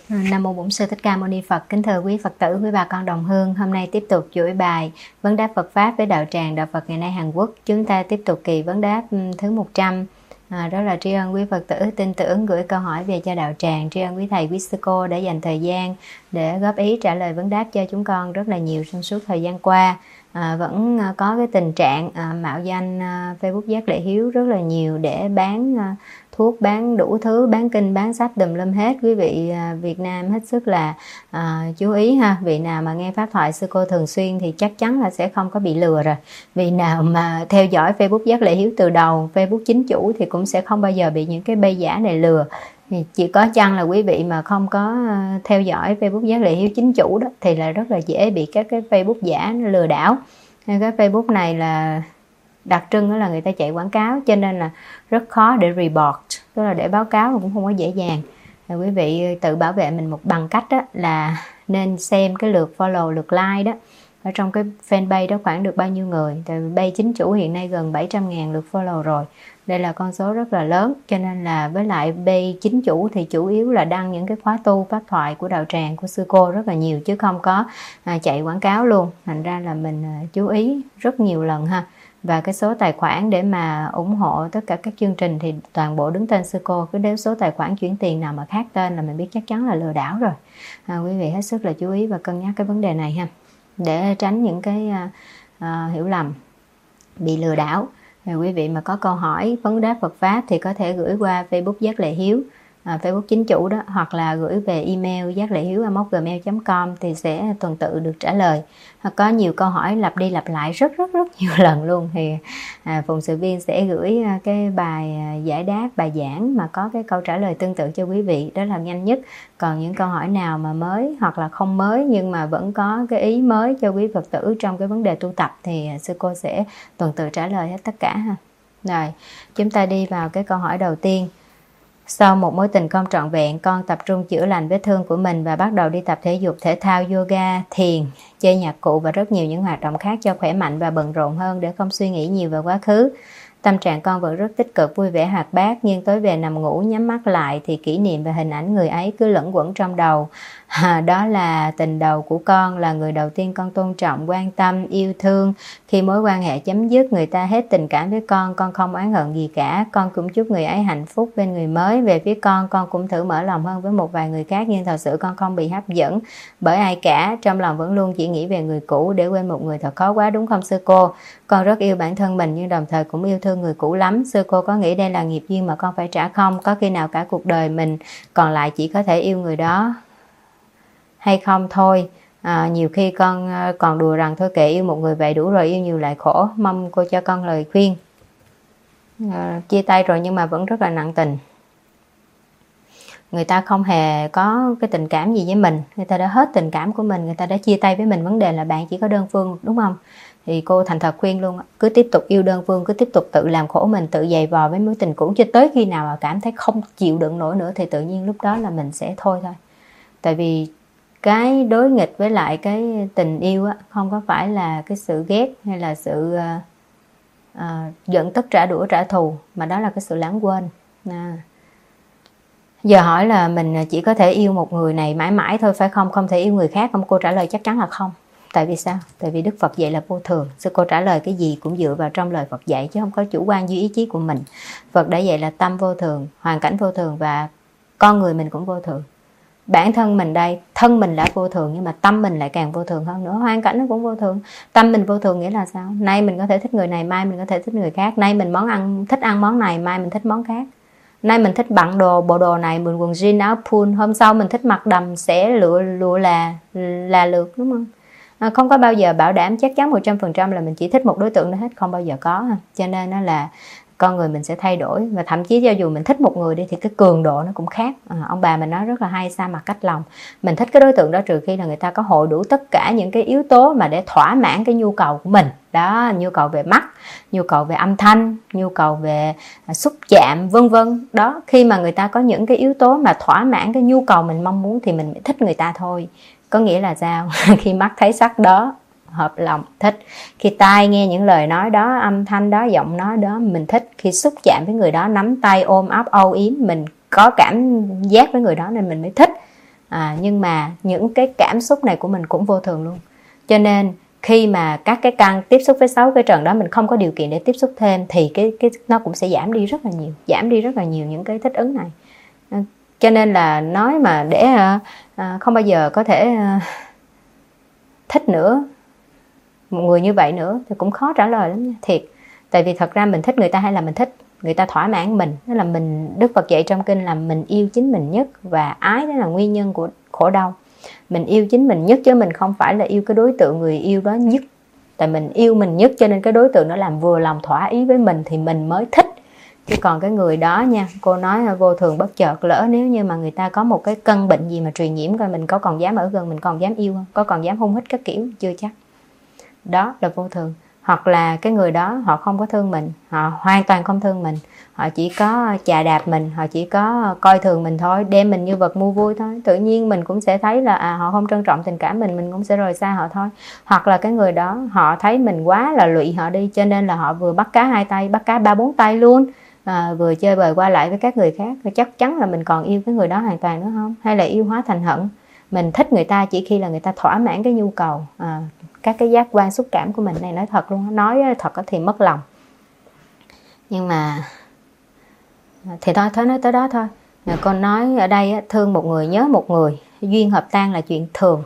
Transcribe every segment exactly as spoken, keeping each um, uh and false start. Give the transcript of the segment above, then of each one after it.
Nam mô Bổn Sư Thích Ca Mâu Ni Phật. Kính thưa quý Phật tử, quý bà con đồng hương, hôm nay tiếp tục chuỗi bài vấn đáp Phật pháp với đạo tràng đạo Phật ngày nay Hàn Quốc. Chúng ta tiếp tục kỳ vấn đáp thứ một trăm. À, đó là tri ân quý Phật tử tin tưởng gửi câu hỏi về cho đạo tràng, tri ân quý thầy quý sư cô đã dành thời gian để góp ý trả lời vấn đáp cho chúng con rất là nhiều trong suốt thời gian qua. À, vẫn có cái tình trạng à, mạo danh à, Facebook Giác Lệ Hiếu rất là nhiều để bán à, thuốc, bán đủ thứ, bán kinh, bán sách tùm lum hết. Quý vị à, Việt Nam hết sức là à, chú ý ha. Vị nào mà nghe pháp thoại sư cô thường xuyên thì chắc chắn là sẽ không có bị lừa rồi. Vị nào mà theo dõi Facebook Giác Lệ Hiếu từ đầu, Facebook chính chủ thì cũng sẽ không bao giờ bị những cái bẫy giả này lừa. Thì chỉ có chăng là quý vị mà không có theo dõi Facebook Giác Lệ Hiếu chính chủ đó thì là rất là dễ bị các cái Facebook giả nó lừa đảo. Cái Facebook này là đặc trưng đó là người ta chạy quảng cáo, cho nên là rất khó để report, tức là để báo cáo cũng không có dễ dàng. Thì quý vị tự bảo vệ mình một bằng cách đó là nên xem cái lượt follow, lượt like đó ở trong cái fanpage đó khoảng được bao nhiêu người. Tại vì page chính chủ hiện nay gần bảy trăm ngàn lượt follow rồi. Đây là con số rất là lớn, cho nên là với lại page chính chủ thì chủ yếu là đăng những cái khóa tu pháp thoại của đạo tràng, của sư cô rất là nhiều, chứ không có à, chạy quảng cáo luôn. Thành ra là mình à, chú ý rất nhiều lần ha. Và cái số tài khoản để mà ủng hộ tất cả các chương trình thì toàn bộ đứng tên sư cô. Cứ nếu số tài khoản chuyển tiền nào mà khác tên là mình biết chắc chắn là lừa đảo rồi. À, quý vị hết sức là chú ý và cân nhắc cái vấn đề này ha, để tránh những cái à, à, hiểu lầm bị lừa đảo. Thì quý vị mà có câu hỏi vấn đáp Phật pháp thì có thể gửi qua Facebook Giác Lệ Hiếu, à, Facebook chính chủ đó, hoặc là gửi về email giác lệ hiếu a móc gmail chấm com thì sẽ tuần tự được trả lời. Hoặc có nhiều câu hỏi lặp đi lặp lại rất rất rất nhiều lần luôn thì à, phụng sự viên sẽ gửi cái bài giải đáp, bài giảng mà có cái câu trả lời tương tự cho quý vị, đó là nhanh nhất. Còn những câu hỏi nào mà mới hoặc là không mới nhưng mà vẫn có cái ý mới cho quý Phật tử trong cái vấn đề tu tập thì sư cô sẽ tuần tự trả lời hết tất cả ha. Rồi, chúng ta đi vào cái câu hỏi đầu tiên. Sau một mối tình không trọn vẹn, con tập trung chữa lành vết thương của mình và bắt đầu đi tập thể dục, thể thao, yoga, thiền, chơi nhạc cụ và rất nhiều những hoạt động khác cho khỏe mạnh và bận rộn hơn để không suy nghĩ nhiều về quá khứ. Tâm trạng con vẫn rất tích cực, vui vẻ, hoạt bát, nhưng tối về nằm ngủ nhắm mắt lại thì kỷ niệm và hình ảnh người ấy cứ lẫn quẩn trong đầu. À, đó là tình đầu của con, là người đầu tiên con tôn trọng, quan tâm, yêu thương. Khi mối quan hệ chấm dứt, người ta hết tình cảm với con, con không oán hận gì cả. Con cũng chúc người ấy hạnh phúc bên người mới. Về phía con, con cũng thử mở lòng hơn với một vài người khác, nhưng thật sự con không bị hấp dẫn bởi ai cả. Trong lòng vẫn luôn chỉ nghĩ về người cũ, để quên một người thật khó quá, đúng không sư cô? Con rất yêu bản thân mình nhưng đồng thời cũng yêu thương người cũ lắm. Sư cô có nghĩ đây là nghiệp duyên mà con phải trả không? Có khi nào cả cuộc đời mình còn lại chỉ có thể yêu người đó hay không thôi? À, nhiều khi con còn đùa rằng thôi kệ, yêu một người vậy đủ rồi, yêu nhiều lại khổ. Mong cô cho con lời khuyên. À, chia tay rồi nhưng mà vẫn rất là nặng tình. Người ta không hề có cái tình cảm gì với mình, người ta đã hết tình cảm của mình, người ta đã chia tay với mình. Vấn đề là bạn chỉ có đơn phương, đúng không? Thì cô thành thật khuyên luôn, cứ tiếp tục yêu đơn phương, cứ tiếp tục tự làm khổ mình, tự giày vò với mối tình cũ cho tới khi nào mà cảm thấy không chịu đựng nổi nữa thì tự nhiên lúc đó là mình sẽ thôi thôi. Tại vì cái đối nghịch với lại cái tình yêu á, không có phải là cái sự ghét hay là sự uh, uh, giận tức trả đũa trả thù, mà đó là cái sự lãng quên. À. Giờ hỏi là mình chỉ có thể yêu một người này mãi mãi thôi phải không? Không thể yêu người khác không? Cô trả lời chắc chắn là không. Tại vì sao? Tại vì Đức Phật dạy là vô thường. Sư cô trả lời cái gì cũng dựa vào trong lời Phật dạy, chứ không có chủ quan duy ý chí của mình. Phật đã dạy là tâm vô thường, hoàn cảnh vô thường và con người mình cũng vô thường. Bản thân mình đây, thân mình đã vô thường nhưng mà tâm mình lại càng vô thường hơn nữa. Hoàn cảnh nó cũng vô thường. Tâm mình vô thường nghĩa là sao? Nay mình có thể thích người này, mai mình có thể thích người khác. Nay mình món ăn thích ăn món này, mai mình thích món khác. Nay mình thích bận đồ, bộ đồ này, mình quần jean áo pull. Hôm sau mình thích mặc đầm, sẽ lụa lụa là là lượt, đúng không? À, không có bao giờ bảo đảm chắc chắn một trăm phần trăm là mình chỉ thích một đối tượng đó hết, không bao giờ có. Cho nên nó là con người mình sẽ thay đổi, và thậm chí cho dù mình thích một người đi thì cái cường độ nó cũng khác. À, ông bà mình nói rất là hay, xa mặt cách lòng. Mình thích cái đối tượng đó trừ khi là người ta có hội đủ tất cả những cái yếu tố mà để thỏa mãn cái nhu cầu của mình. Đó, nhu cầu về mắt, nhu cầu về âm thanh, nhu cầu về xúc chạm, vân vân. Đó, khi mà người ta có những cái yếu tố mà thỏa mãn cái nhu cầu mình mong muốn thì mình mới thích người ta thôi. Có nghĩa là sao? Khi mắt thấy sắc đó, hợp lòng, thích. Khi tai nghe những lời nói đó, âm thanh đó, giọng nói đó, mình thích. Khi xúc chạm với người đó, nắm tay, ôm ấp, âu yếm, mình có cảm giác với người đó nên mình mới thích. à, nhưng mà những cái cảm xúc này của mình cũng vô thường luôn. Cho nên khi mà các cái căn tiếp xúc với sáu cái trần đó mình không có điều kiện để tiếp xúc thêm thì cái cái nó cũng sẽ giảm đi rất là nhiều, giảm đi rất là nhiều những cái thích ứng này. Cho nên là nói mà để à, không bao giờ có thể à, thích nữa một người như vậy nữa thì cũng khó trả lời lắm nha, thiệt. Tại vì thật ra mình thích người ta hay là mình thích người ta thỏa mãn mình, đó là mình, Đức Phật dạy trong kinh là mình yêu chính mình nhất, và ái đó là nguyên nhân của khổ đau. Mình yêu chính mình nhất chứ mình không phải là yêu cái đối tượng người yêu đó nhất. Tại mình yêu mình nhất cho nên cái đối tượng nó làm vừa lòng thỏa ý với mình thì mình mới thích. Chứ còn cái người đó nha, cô nói vô thường bất chợt, lỡ nếu như mà người ta có một cái căn bệnh gì mà truyền nhiễm coi mình có còn dám ở gần, mình còn dám yêu không, có còn dám hôn hít các kiểu, chưa chắc. Đó là vô thường. Hoặc là cái người đó họ không có thương mình, họ hoàn toàn không thương mình, họ chỉ có chà đạp mình, họ chỉ có coi thường mình thôi, đem mình như vật mua vui thôi. Tự nhiên mình cũng sẽ thấy là à, họ không trân trọng tình cảm mình, mình cũng sẽ rời xa họ thôi. Hoặc là cái người đó họ thấy mình quá là lụy họ đi, cho nên là họ vừa bắt cá hai tay, bắt cá ba bốn tay luôn, à, vừa chơi bời qua lại với các người khác. Chắc chắn là mình còn yêu cái người đó hoàn toàn nữa không? Hay là yêu hóa thành hận, mình thích người ta chỉ khi là người ta thỏa mãn cái nhu cầu, à, các cái giác quan xúc cảm của mình. Này nói thật luôn, nói thật thì mất lòng. Nhưng mà thì thôi, thôi nói tới đó thôi. Con nói ở đây thương một người, nhớ một người, duyên hợp tan là chuyện thường.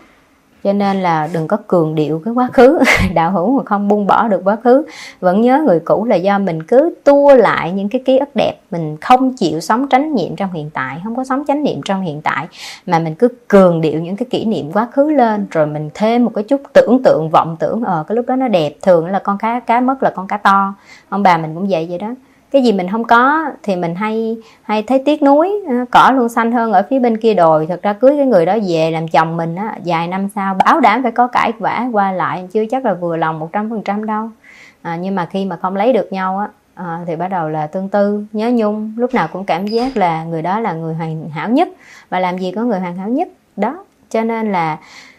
Cho nên là đừng có cường điệu cái quá khứ. Đạo hữu mà không buông bỏ được quá khứ, vẫn nhớ người cũ là do mình cứ tua lại những cái ký ức đẹp. Mình không chịu sống chánh niệm trong hiện tại, không có sống chánh niệm trong hiện tại, mà mình cứ cường điệu những cái kỷ niệm quá khứ lên. Rồi mình thêm một cái chút tưởng tượng, vọng tưởng, ờ cái lúc đó nó đẹp. Thường là con cá, cá mất là con cá to. Ông bà mình cũng vậy vậy đó. Cái gì mình không có thì mình hay hay thấy tiếc nuối, cỏ luôn xanh hơn ở phía bên kia đồi. Thật ra cưới cái người đó về làm chồng mình á, vài năm sau bảo đảm phải có cãi vã qua lại, chưa chắc là vừa lòng một trăm phần trăm đâu. À, nhưng mà khi mà không lấy được nhau á, à, thì bắt đầu là tương tư, nhớ nhung, lúc nào cũng cảm giác là người đó là người hoàn hảo nhất, và làm gì có người hoàn hảo nhất đó. Cho nên là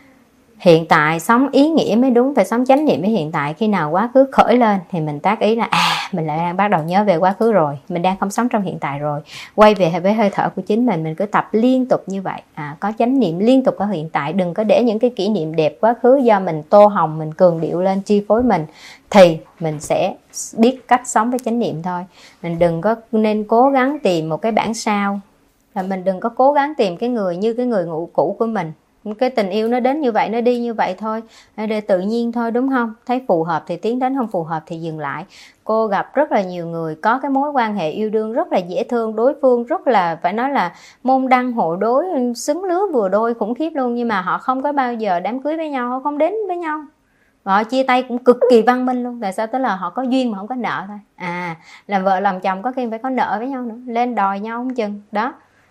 hiện tại sống ý nghĩa mới đúng, phải sống chánh niệm với hiện tại. Khi nào quá khứ khởi lên thì mình tác ý là à, mình lại đang bắt đầu nhớ về quá khứ rồi, mình đang không sống trong hiện tại rồi, quay về với hơi thở của chính mình. Mình cứ tập liên tục như vậy, à, có chánh niệm liên tục ở hiện tại. Đừng có để những cái kỷ niệm đẹp quá khứ do mình tô hồng, mình cường điệu lên chi phối mình, thì mình sẽ biết cách sống với chánh niệm thôi. Mình đừng có nên cố gắng tìm một cái bản sao, là mình đừng có cố gắng tìm cái người như cái người ngủ cũ của mình. Cái tình yêu nó đến như vậy, nó đi như vậy thôi, để tự nhiên thôi, đúng không? Thấy phù hợp thì tiến đến, không phù hợp thì dừng lại. Cô gặp rất là nhiều người có cái mối quan hệ yêu đương rất là dễ thương, đối phương rất là, phải nói là môn đăng hộ đối, xứng lứa vừa đôi khủng khiếp luôn, nhưng mà họ không có bao giờ đám cưới với nhau, họ không đến với nhau, và họ chia tay cũng cực kỳ văn minh luôn. Tại sao? Tức là họ có duyên mà không có nợ thôi. À, làm vợ làm chồng có khi phải có nợ với nhau nữa, lên đòi nhau không chừng đó.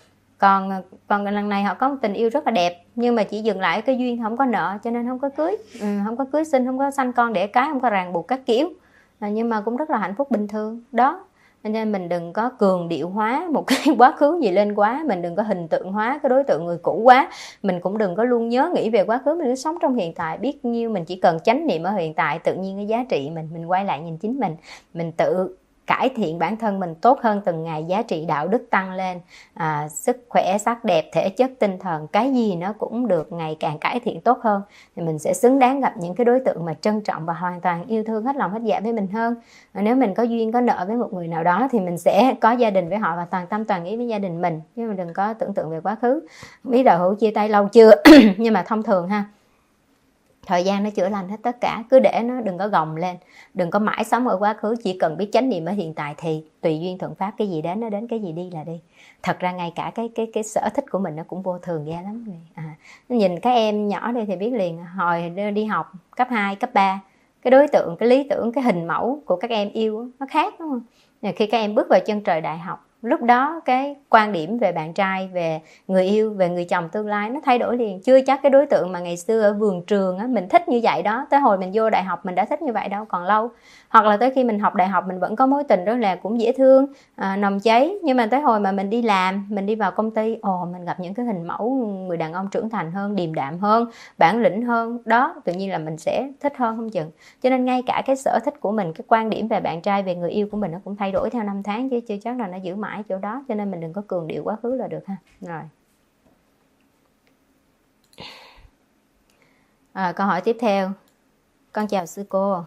Còn còn lần này họ có một tình yêu rất là đẹp, nhưng mà chỉ dừng lại cái duyên, không có nợ, cho nên không có cưới, ừ, không có cưới sinh, không có sanh con đẻ cái, không có ràng buộc các kiểu, à, nhưng mà cũng rất là hạnh phúc bình thường đó. Nên mình đừng có cường điệu hóa một cái quá khứ gì lên quá, mình đừng có hình tượng hóa cái đối tượng người cũ quá, mình cũng đừng có luôn nhớ nghĩ về quá khứ. Mình cứ sống trong hiện tại, biết nhiêu mình chỉ cần chánh niệm ở hiện tại, tự nhiên cái giá trị mình mình quay lại nhìn chính mình, mình tự cải thiện bản thân mình tốt hơn từng ngày, giá trị đạo đức tăng lên, à, sức khỏe, sắc đẹp, thể chất, tinh thần, cái gì nó cũng được ngày càng cải thiện tốt hơn, thì mình sẽ xứng đáng gặp những cái đối tượng mà trân trọng và hoàn toàn yêu thương hết lòng hết dạ với mình hơn. Và nếu mình có duyên, có nợ với một người nào đó thì mình sẽ có gia đình với họ và toàn tâm toàn ý với gia đình mình, chứ mình đừng có tưởng tượng về quá khứ. Không biết đạo hữu chia tay lâu chưa nhưng mà thông thường ha, thời gian nó chữa lành hết tất cả. Cứ để nó đừng có gồng lên, đừng có mãi sống ở quá khứ, chỉ cần biết chánh niệm ở hiện tại thì tùy duyên thuận pháp, cái gì đến nó đến, cái gì đi là đi. Thật ra ngay cả cái cái cái sở thích của mình nó cũng vô thường ghê lắm. À, nhìn các em nhỏ đây thì biết liền, hồi đi học cấp hai, cấp ba, cái đối tượng, cái lý tưởng, cái hình mẫu của các em yêu nó khác, đúng không? Khi các em bước vào chân trời đại học, lúc đó cái quan điểm về bạn trai, về người yêu, về người chồng tương lai nó thay đổi liền. Chưa chắc cái đối tượng mà ngày xưa ở vườn trường á, mình thích như vậy đó, tới hồi mình vô đại học mình đã thích như vậy đâu, còn lâu. Hoặc là tới khi mình học đại học mình vẫn có mối tình rất là cũng dễ thương, à, nồng cháy, nhưng mà tới hồi mà mình đi làm, mình đi vào công ty, ồ, mình gặp những cái hình mẫu người đàn ông trưởng thành hơn, điềm đạm hơn, bản lĩnh hơn đó, tự nhiên là mình sẽ thích hơn không chừng. Cho nên ngay cả cái sở thích của mình, cái quan điểm về bạn trai, về người yêu của mình nó cũng thay đổi theo năm tháng, chứ chưa chắc là nó giữ mãi chỗ đó. Cho nên mình đừng có cường điệu quá khứ là được ha. Rồi. À, câu hỏi tiếp theo. Con chào sư cô.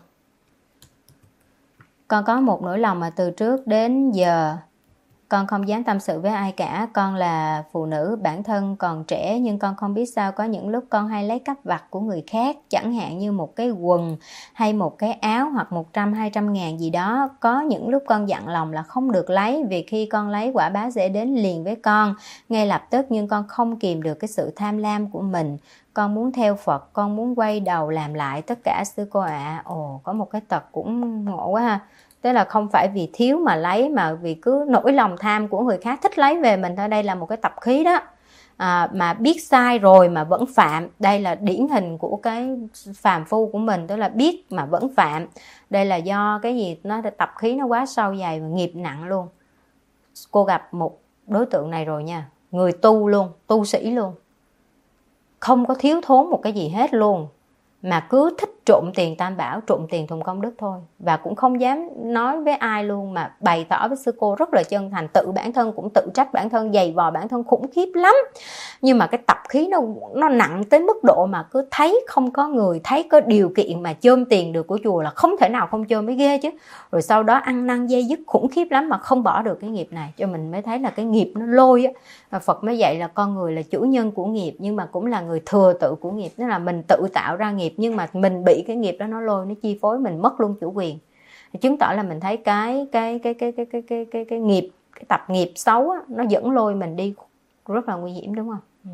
Con có một nỗi lòng mà từ trước đến giờ con không dám tâm sự với ai cả. Con là phụ nữ, bản thân còn trẻ, nhưng con không biết sao có những lúc con hay lấy cắp vặt của người khác, chẳng hạn như một cái quần hay một cái áo hoặc một trăm hai trăm ngàn gì đó. Có những lúc con dặn lòng là không được lấy, vì khi con lấy quả báo sẽ đến liền với con ngay lập tức, nhưng con không kìm được cái sự tham lam của mình. Con muốn theo Phật, con muốn quay đầu làm lại tất cả sư cô ạ. À. Ồ, có một cái tật cũng ngộ quá ha. Tức là không phải vì thiếu mà lấy, mà vì cứ nỗi lòng tham của người khác thích lấy về mình thôi. Đây là một cái tập khí đó. À, mà biết sai rồi mà vẫn phạm. Đây là điển hình của cái phàm phu của mình. Tức là biết mà vẫn phạm. Đây là do cái gì? Nó tập khí nó quá sâu dày và nghiệp nặng luôn. Cô gặp một đối tượng này rồi nha. Người tu luôn, tu sĩ luôn. Không có thiếu thốn một cái gì hết luôn, mà cứ thích trộm tiền Tam Bảo, trộm tiền thùng công đức thôi. Và cũng không dám nói với ai luôn, mà bày tỏ với sư cô rất là chân thành. Tự bản thân cũng tự trách bản thân, giày vò bản thân khủng khiếp lắm. Nhưng mà cái tập khí nó nó nặng tới mức độ mà cứ thấy không có người, thấy có điều kiện mà chôm tiền được của chùa là không thể nào không chôm, mới ghê chứ. Rồi sau đó ăn năn dây dứt khủng khiếp lắm mà không bỏ được cái nghiệp này. Cho mình mới thấy là cái nghiệp nó lôi á. Phật mới dạy là con người là chủ nhân của nghiệp, nhưng mà cũng là người thừa tự của nghiệp. Tức là mình tự tạo ra nghiệp, nhưng mà mình bị cái nghiệp đó nó lôi, nó chi phối mình, mất luôn chủ quyền. Chứng tỏ là mình thấy cái cái cái cái cái cái cái cái, cái nghiệp, cái tập nghiệp xấu á, nó dẫn lôi mình đi rất là nguy hiểm, đúng không? Ừ.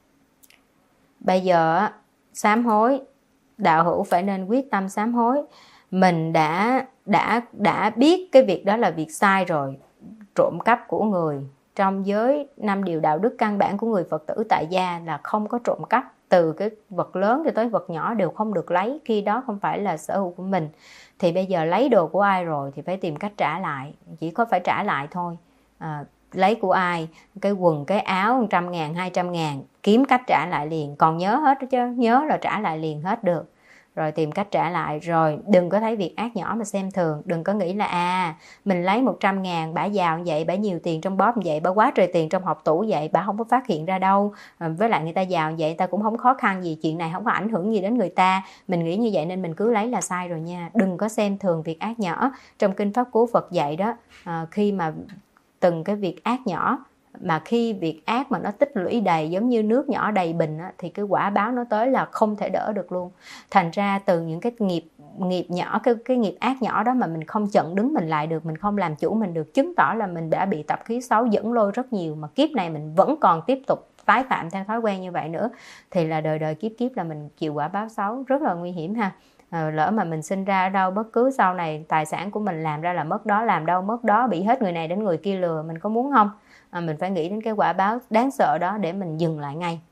Bây giờ sám hối, đạo hữu phải nên quyết tâm sám hối. Mình đã đã đã biết cái việc đó là việc sai rồi. Trộm cắp của người, trong giới năm điều đạo đức căn bản của người Phật tử tại gia là không có trộm cắp. Từ cái vật lớn cho tới vật nhỏ đều không được lấy, khi đó không phải là sở hữu của mình. Thì bây giờ lấy đồ của ai rồi thì phải tìm cách trả lại. Chỉ có phải trả lại thôi. À, lấy của ai, cái quần, cái áo một trăm ngàn, hai trăm ngàn, kiếm cách trả lại liền. Còn nhớ hết đó chứ, nhớ là trả lại liền hết được. Rồi tìm cách trả lại. Rồi đừng có thấy việc ác nhỏ mà xem thường. Đừng có nghĩ là à mình lấy một trăm ngàn, bả giàu như vậy, bả nhiều tiền trong bóp như vậy, bả quá trời tiền trong hộp tủ vậy, bả không có phát hiện ra đâu. À, với lại người ta giàu như vậy, ta cũng không khó khăn gì, chuyện này không có ảnh hưởng gì đến người ta. Mình nghĩ như vậy nên mình cứ lấy là sai rồi nha. Đừng có xem thường việc ác nhỏ. Trong Kinh Pháp Cú Phật dạy đó, à, khi mà từng cái việc ác nhỏ, mà khi việc ác mà nó tích lũy đầy giống như nước nhỏ đầy bình á, thì cái quả báo nó tới là không thể đỡ được luôn. Thành ra từ những cái nghiệp nghiệp nhỏ, cái cái nghiệp ác nhỏ đó mà mình không chặn đứng mình lại được, mình không làm chủ mình được, chứng tỏ là mình đã bị tập khí xấu dẫn lôi rất nhiều, mà kiếp này mình vẫn còn tiếp tục tái phạm theo thói quen như vậy nữa, thì là đời đời kiếp kiếp là mình chịu quả báo xấu, rất là nguy hiểm ha. À, lỡ mà mình sinh ra ở đâu, bất cứ sau này tài sản của mình làm ra là mất đó, làm đâu mất đó, bị hết người này đến người kia lừa, mình có muốn không? À, mình phải nghĩ đến cái quả báo đáng sợ đó để mình dừng lại ngay.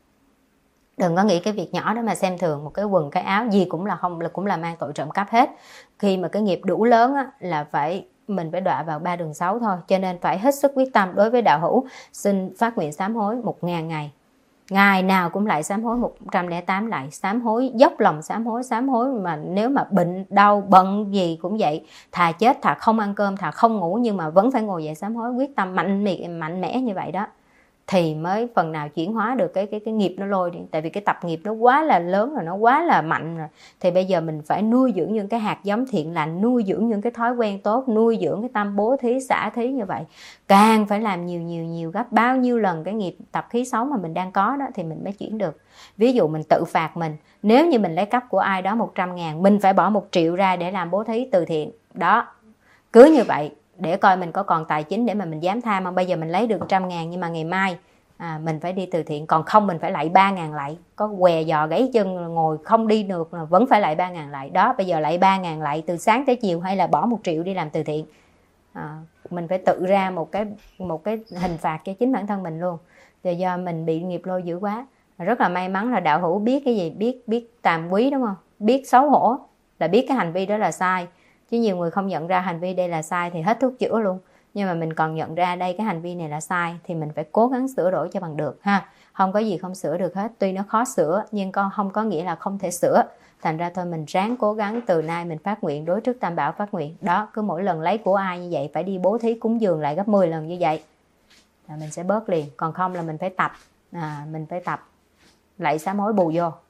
Đừng có nghĩ cái việc nhỏ đó mà xem thường. Một cái quần, cái áo gì cũng là không, là cũng là mang tội trộm cắp hết. Khi mà cái nghiệp đủ lớn á, là phải mình phải đọa vào ba đường xấu thôi. Cho nên phải hết sức quyết tâm. Đối với đạo hữu, xin phát nguyện sám hối một ngàn ngày. Ngày nào cũng lại sám hối một trăm lẻ tám lại, sám hối, dốc lòng sám hối, sám hối mà nếu mà bệnh, đau, bận gì cũng vậy, thà chết, thà không ăn cơm, thà không ngủ, nhưng mà vẫn phải ngồi dậy sám hối, quyết tâm mạnh miệng, mạnh mẽ như vậy đó, thì mới phần nào chuyển hóa được cái cái cái nghiệp nó lôi đi. Tại vì cái tập nghiệp nó quá là lớn rồi, nó quá là mạnh rồi. Thì bây giờ mình phải nuôi dưỡng những cái hạt giống thiện lành, nuôi dưỡng những cái thói quen tốt, nuôi dưỡng cái tâm bố thí, xả thí như vậy. Càng phải làm nhiều nhiều nhiều gấp bao nhiêu lần cái nghiệp tập khí xấu mà mình đang có đó thì mình mới chuyển được. Ví dụ mình tự phạt mình, nếu như mình lấy cắp của ai đó một trăm ngàn, mình phải bỏ một triệu ra để làm bố thí từ thiện. Đó, cứ như vậy để coi mình có còn tài chính để mà mình dám tham không. Bây giờ mình lấy được một trăm ngàn nhưng mà ngày mai à, mình phải đi từ thiện, còn không mình phải lạy ba ngàn lạy, có què giò gãy chân ngồi không đi được vẫn phải lạy ba ngàn lạy. Đó, bây giờ lạy ba ngàn lạy từ sáng tới chiều, hay là bỏ một triệu đi làm từ thiện. À, mình phải tự ra một cái một cái hình phạt cho chính bản thân mình luôn. Thì do mình bị nghiệp lôi dữ quá. Rất là may mắn là đạo hữu biết cái gì, biết biết tàm quý, đúng không? Biết xấu hổ, là biết cái hành vi đó là sai. Chứ nhiều người không nhận ra hành vi đây là sai thì hết thuốc chữa luôn. Nhưng mà mình còn nhận ra đây cái hành vi này là sai thì mình phải cố gắng sửa đổi cho bằng được ha. Không có gì không sửa được hết. Tuy nó khó sửa nhưng con không có nghĩa là không thể sửa. Thành ra thôi mình ráng cố gắng, từ nay mình phát nguyện đối trước Tam Bảo phát nguyện. Đó, cứ mỗi lần lấy của ai như vậy phải đi bố thí cúng dường lại gấp mười lần như vậy là mình sẽ bớt liền. Còn không là mình phải tập, à, mình phải tập lạy sám hối bù vô.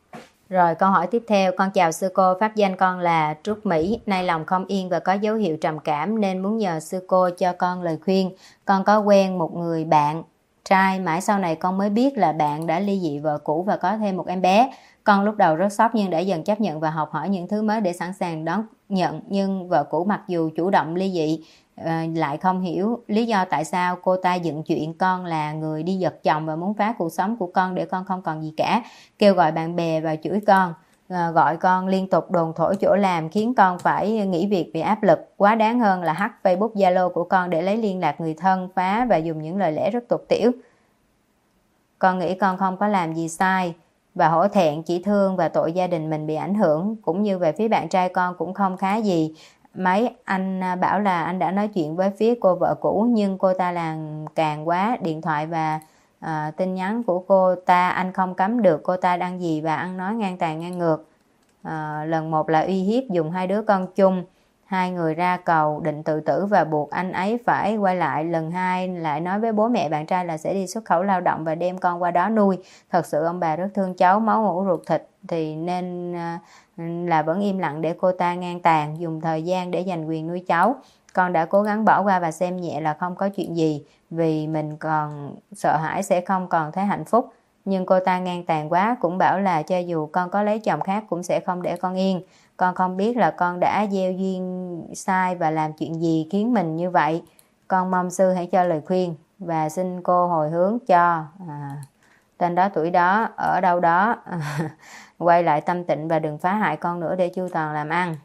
Rồi câu hỏi tiếp theo, con chào sư cô, pháp danh con là Trúc Mỹ, nay lòng không yên và có dấu hiệu trầm cảm nên muốn nhờ sư cô cho con lời khuyên. Con có quen một người bạn trai, mãi sau này con mới biết là bạn đã ly dị vợ cũ và có thêm một em bé. Con lúc đầu rất sốc nhưng đã dần chấp nhận và học hỏi những thứ mới để sẵn sàng đón nhận. Nhưng vợ cũ mặc dù chủ động ly dị, lại không hiểu lý do tại sao cô ta dựng chuyện con là người đi giật chồng và muốn phá cuộc sống của con để con không còn gì cả, kêu gọi bạn bè và chửi con, gọi con liên tục, đồn thổi chỗ làm khiến con phải nghỉ việc vì áp lực. Quá đáng hơn là hack Facebook, Zalo của con để lấy liên lạc người thân, phá và dùng những lời lẽ rất tục tĩu. Con nghĩ con không có làm gì sai và hổ thẹn, chỉ thương và tội gia đình mình bị ảnh hưởng, cũng như về phía bạn trai con cũng không khá gì. Mấy anh bảo là anh đã nói chuyện với phía cô vợ cũ nhưng cô ta làm càng quá, điện thoại và à, tin nhắn của cô ta anh không cấm được cô ta đăng gì và ăn nói ngang tàn ngang ngược. À, lần một là uy hiếp dùng hai đứa con chung, hai người ra cầu định tự tử và buộc anh ấy phải quay lại. Lần hai lại nói với bố mẹ bạn trai là sẽ đi xuất khẩu lao động và đem con qua đó nuôi. Thật sự ông bà rất thương cháu, máu mủ ruột thịt thì nên là vẫn im lặng để cô ta ngang tàn, dùng thời gian để giành quyền nuôi cháu. Con đã cố gắng bỏ qua và xem nhẹ là không có chuyện gì vì mình còn sợ hãi sẽ không còn thấy hạnh phúc. Nhưng cô ta ngang tàn quá, cũng bảo là cho dù con có lấy chồng khác cũng sẽ không để con yên. Con không biết là con đã gieo duyên sai và làm chuyện gì khiến mình như vậy. Con mong sư hãy cho lời khuyên và xin cô hồi hướng cho à, tên đó, tuổi đó, ở đâu đó quay lại tâm tịnh và đừng phá hại con nữa để chu toàn làm ăn.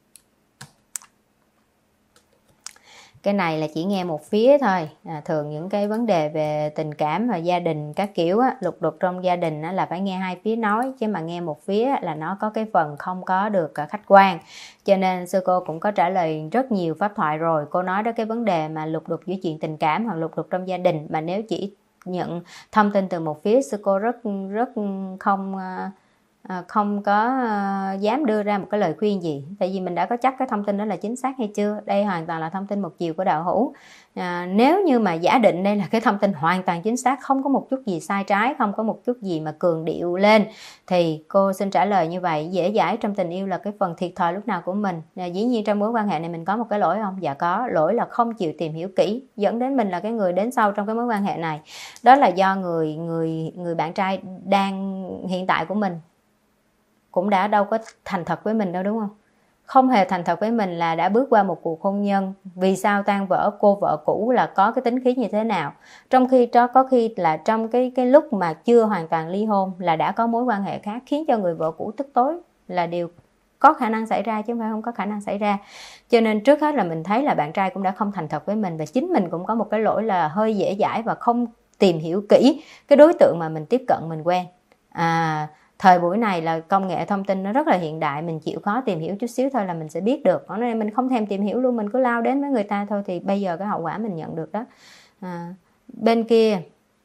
Cái này là chỉ nghe một phía thôi. À, thường những cái vấn đề về tình cảm và gia đình các kiểu á, lục đục trong gia đình á, là phải nghe hai phía nói, chứ mà nghe một phía là nó có cái phần không có được khách quan. Cho nên sư cô cũng có trả lời rất nhiều pháp thoại rồi. Cô nói đó, cái vấn đề mà lục đục với chuyện tình cảm hoặc lục đục trong gia đình mà nếu chỉ nhận thông tin từ một phía, sư cô rất rất không À, không có à, dám đưa ra một cái lời khuyên gì, tại vì mình đã có chắc cái thông tin đó là chính xác hay chưa. Đây hoàn toàn là thông tin một chiều của đạo hữu. À, nếu như mà giả định đây là cái thông tin hoàn toàn chính xác, không có một chút gì sai trái, không có một chút gì mà cường điệu lên, thì cô xin trả lời như vậy. Dễ dãi trong tình yêu là cái phần thiệt thòi lúc nào của mình. À, dĩ nhiên trong mối quan hệ này mình có một cái lỗi không? Dạ có. Lỗi là không chịu tìm hiểu kỹ, dẫn đến mình là cái người đến sau trong cái mối quan hệ này. Đó là do người người người bạn trai đang hiện tại của mình cũng đã đâu có thành thật với mình đâu, đúng không? Không hề thành thật với mình là đã bước qua một cuộc hôn nhân. Vì sao tan vỡ? Cô vợ cũ là có cái tính khí như thế nào? Trong khi đó có khi là trong cái cái lúc mà chưa hoàn toàn ly hôn là đã có mối quan hệ khác khiến cho người vợ cũ tức tối, là điều có khả năng xảy ra chứ không phải không có khả năng xảy ra. Cho nên trước hết là mình thấy là bạn trai cũng đã không thành thật với mình, và chính mình cũng có một cái lỗi là hơi dễ dãi và không tìm hiểu kỹ cái đối tượng mà mình tiếp cận, mình quen. À, thời buổi này là công nghệ thông tin nó rất là hiện đại, mình chịu khó tìm hiểu chút xíu thôi là mình sẽ biết được. Còn nên mình không thèm tìm hiểu luôn, mình cứ lao đến với người ta thôi, thì bây giờ cái hậu quả mình nhận được đó. À, bên kia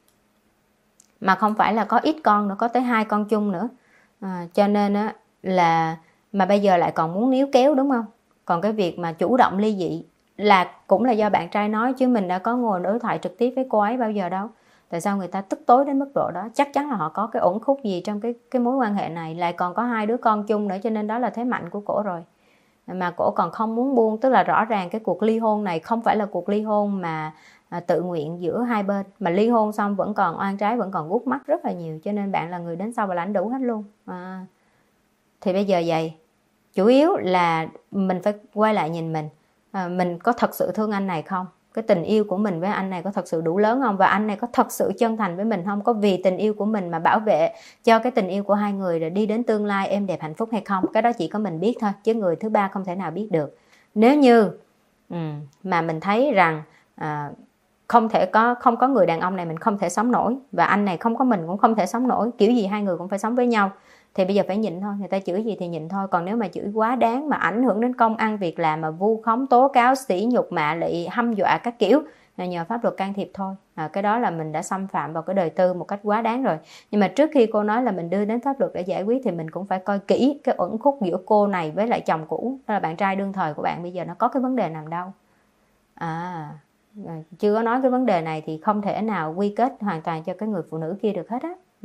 mà không phải là có ít con nữa, có tới hai con chung nữa. À, cho nên á là mà bây giờ lại còn muốn níu kéo, đúng không? Còn cái việc mà chủ động ly dị là cũng là do bạn trai nói, chứ mình đã có ngồi đối thoại trực tiếp với cô ấy bao giờ đâu. Tại sao người ta tức tối đến mức độ đó? Chắc chắn là họ có cái uẩn khúc gì trong cái cái mối quan hệ này, lại còn có hai đứa con chung nữa, cho nên đó là thế mạnh của cổ rồi. Mà cổ còn không muốn buông, tức là rõ ràng cái cuộc ly hôn này không phải là cuộc ly hôn mà à, tự nguyện giữa hai bên, mà ly hôn xong vẫn còn oan trái, vẫn còn gút mắt rất là nhiều, cho nên bạn là người đến sau và lãnh đủ hết luôn. À, thì bây giờ vậy, chủ yếu là mình phải quay lại nhìn mình, à, mình có thật sự thương anh này không? Cái tình yêu của mình với anh này có thật sự đủ lớn không? Và anh này có thật sự chân thành với mình không? Có vì tình yêu của mình mà bảo vệ cho cái tình yêu của hai người rồi đi đến tương lai êm đẹp hạnh phúc hay không? Cái đó chỉ có mình biết thôi, chứ người thứ ba không thể nào biết được. Nếu như um, mà mình thấy rằng à, không thể có không có người đàn ông này mình không thể sống nổi, và anh này không có mình cũng không thể sống nổi, kiểu gì hai người cũng phải sống với nhau, thì bây giờ phải nhịn thôi. Người ta chửi gì thì nhịn thôi. Còn nếu mà chửi quá đáng mà ảnh hưởng đến công ăn việc làm, mà vu khống tố cáo sỉ nhục mạ lị hăm dọa các kiểu, là nhờ pháp luật can thiệp thôi. À, cái đó là mình đã xâm phạm vào cái đời tư một cách quá đáng rồi. Nhưng mà trước khi cô nói là mình đưa đến pháp luật để giải quyết, thì mình cũng phải coi kỹ cái uẩn khúc giữa cô này với lại chồng cũ, đó là bạn trai đương thời của bạn, bây giờ nó có cái vấn đề nằm đâu. À, chưa có nói cái vấn đề này thì không thể nào quy kết hoàn toàn cho cái người phụ nữ kia được hết á.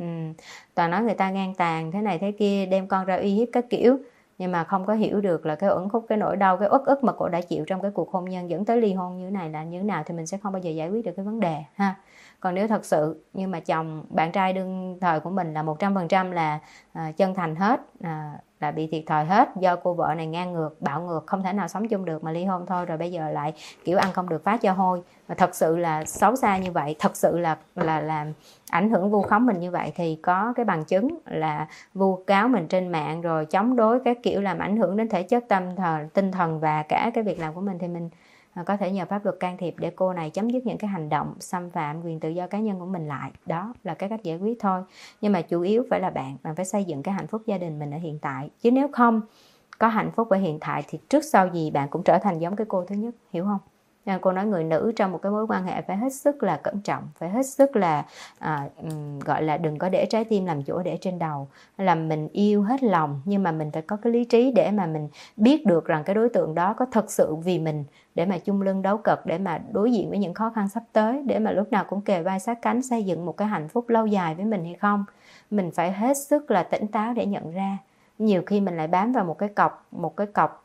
ừ. Toàn nói người ta ngang tàn thế này thế kia, đem con ra uy hiếp các kiểu, nhưng mà không có hiểu được là cái uẩn khúc, cái nỗi đau, cái uất ức mà cô đã chịu trong cái cuộc hôn nhân dẫn tới ly hôn như thế này là như thế nào, thì mình sẽ không bao giờ giải quyết được cái vấn đề ha. Còn nếu thật sự nhưng mà chồng, bạn trai đương thời của mình là một trăm phần trăm là à, chân thành hết, à, là bị thiệt thòi hết, do cô vợ này ngang ngược, bạo ngược, không thể nào sống chung được mà ly hôn thôi, rồi bây giờ lại kiểu ăn không được phá cho hôi, mà thật sự là xấu xa như vậy, thật sự là là làm ảnh hưởng vu khống mình như vậy, thì có cái bằng chứng là vu cáo mình trên mạng rồi chống đối các kiểu, làm ảnh hưởng đến thể chất, tâm thần, tinh thần và cả cái việc làm của mình, thì mình có thể nhờ pháp luật can thiệp để cô này chấm dứt những cái hành động xâm phạm quyền tự do cá nhân của mình lại. Đó là cái cách giải quyết thôi. Nhưng mà chủ yếu phải là bạn, bạn phải xây dựng cái hạnh phúc gia đình mình ở hiện tại. Chứ nếu không có hạnh phúc ở hiện tại thì trước sau gì bạn cũng trở thành giống cái cô thứ nhất, hiểu không? Nên cô nói người nữ trong một cái mối quan hệ phải hết sức là cẩn trọng, phải hết sức là à, um, gọi là đừng có để trái tim làm chỗ để trên đầu. Là mình yêu hết lòng, nhưng mà mình phải có cái lý trí để mà mình biết được rằng cái đối tượng đó có thật sự vì mình để mà chung lưng đấu cật, để mà đối diện với những khó khăn sắp tới, để mà lúc nào cũng kề vai sát cánh xây dựng một cái hạnh phúc lâu dài với mình hay không. Mình phải hết sức là tỉnh táo để nhận ra. Nhiều khi mình lại bám vào một cái cọc, một cái cọc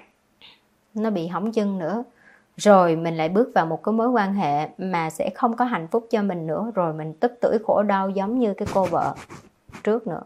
nó bị hỏng chân nữa, rồi mình lại bước vào một cái mối quan hệ mà sẽ không có hạnh phúc cho mình nữa, rồi mình tức tưởi khổ đau giống như cái cô vợ trước nữa.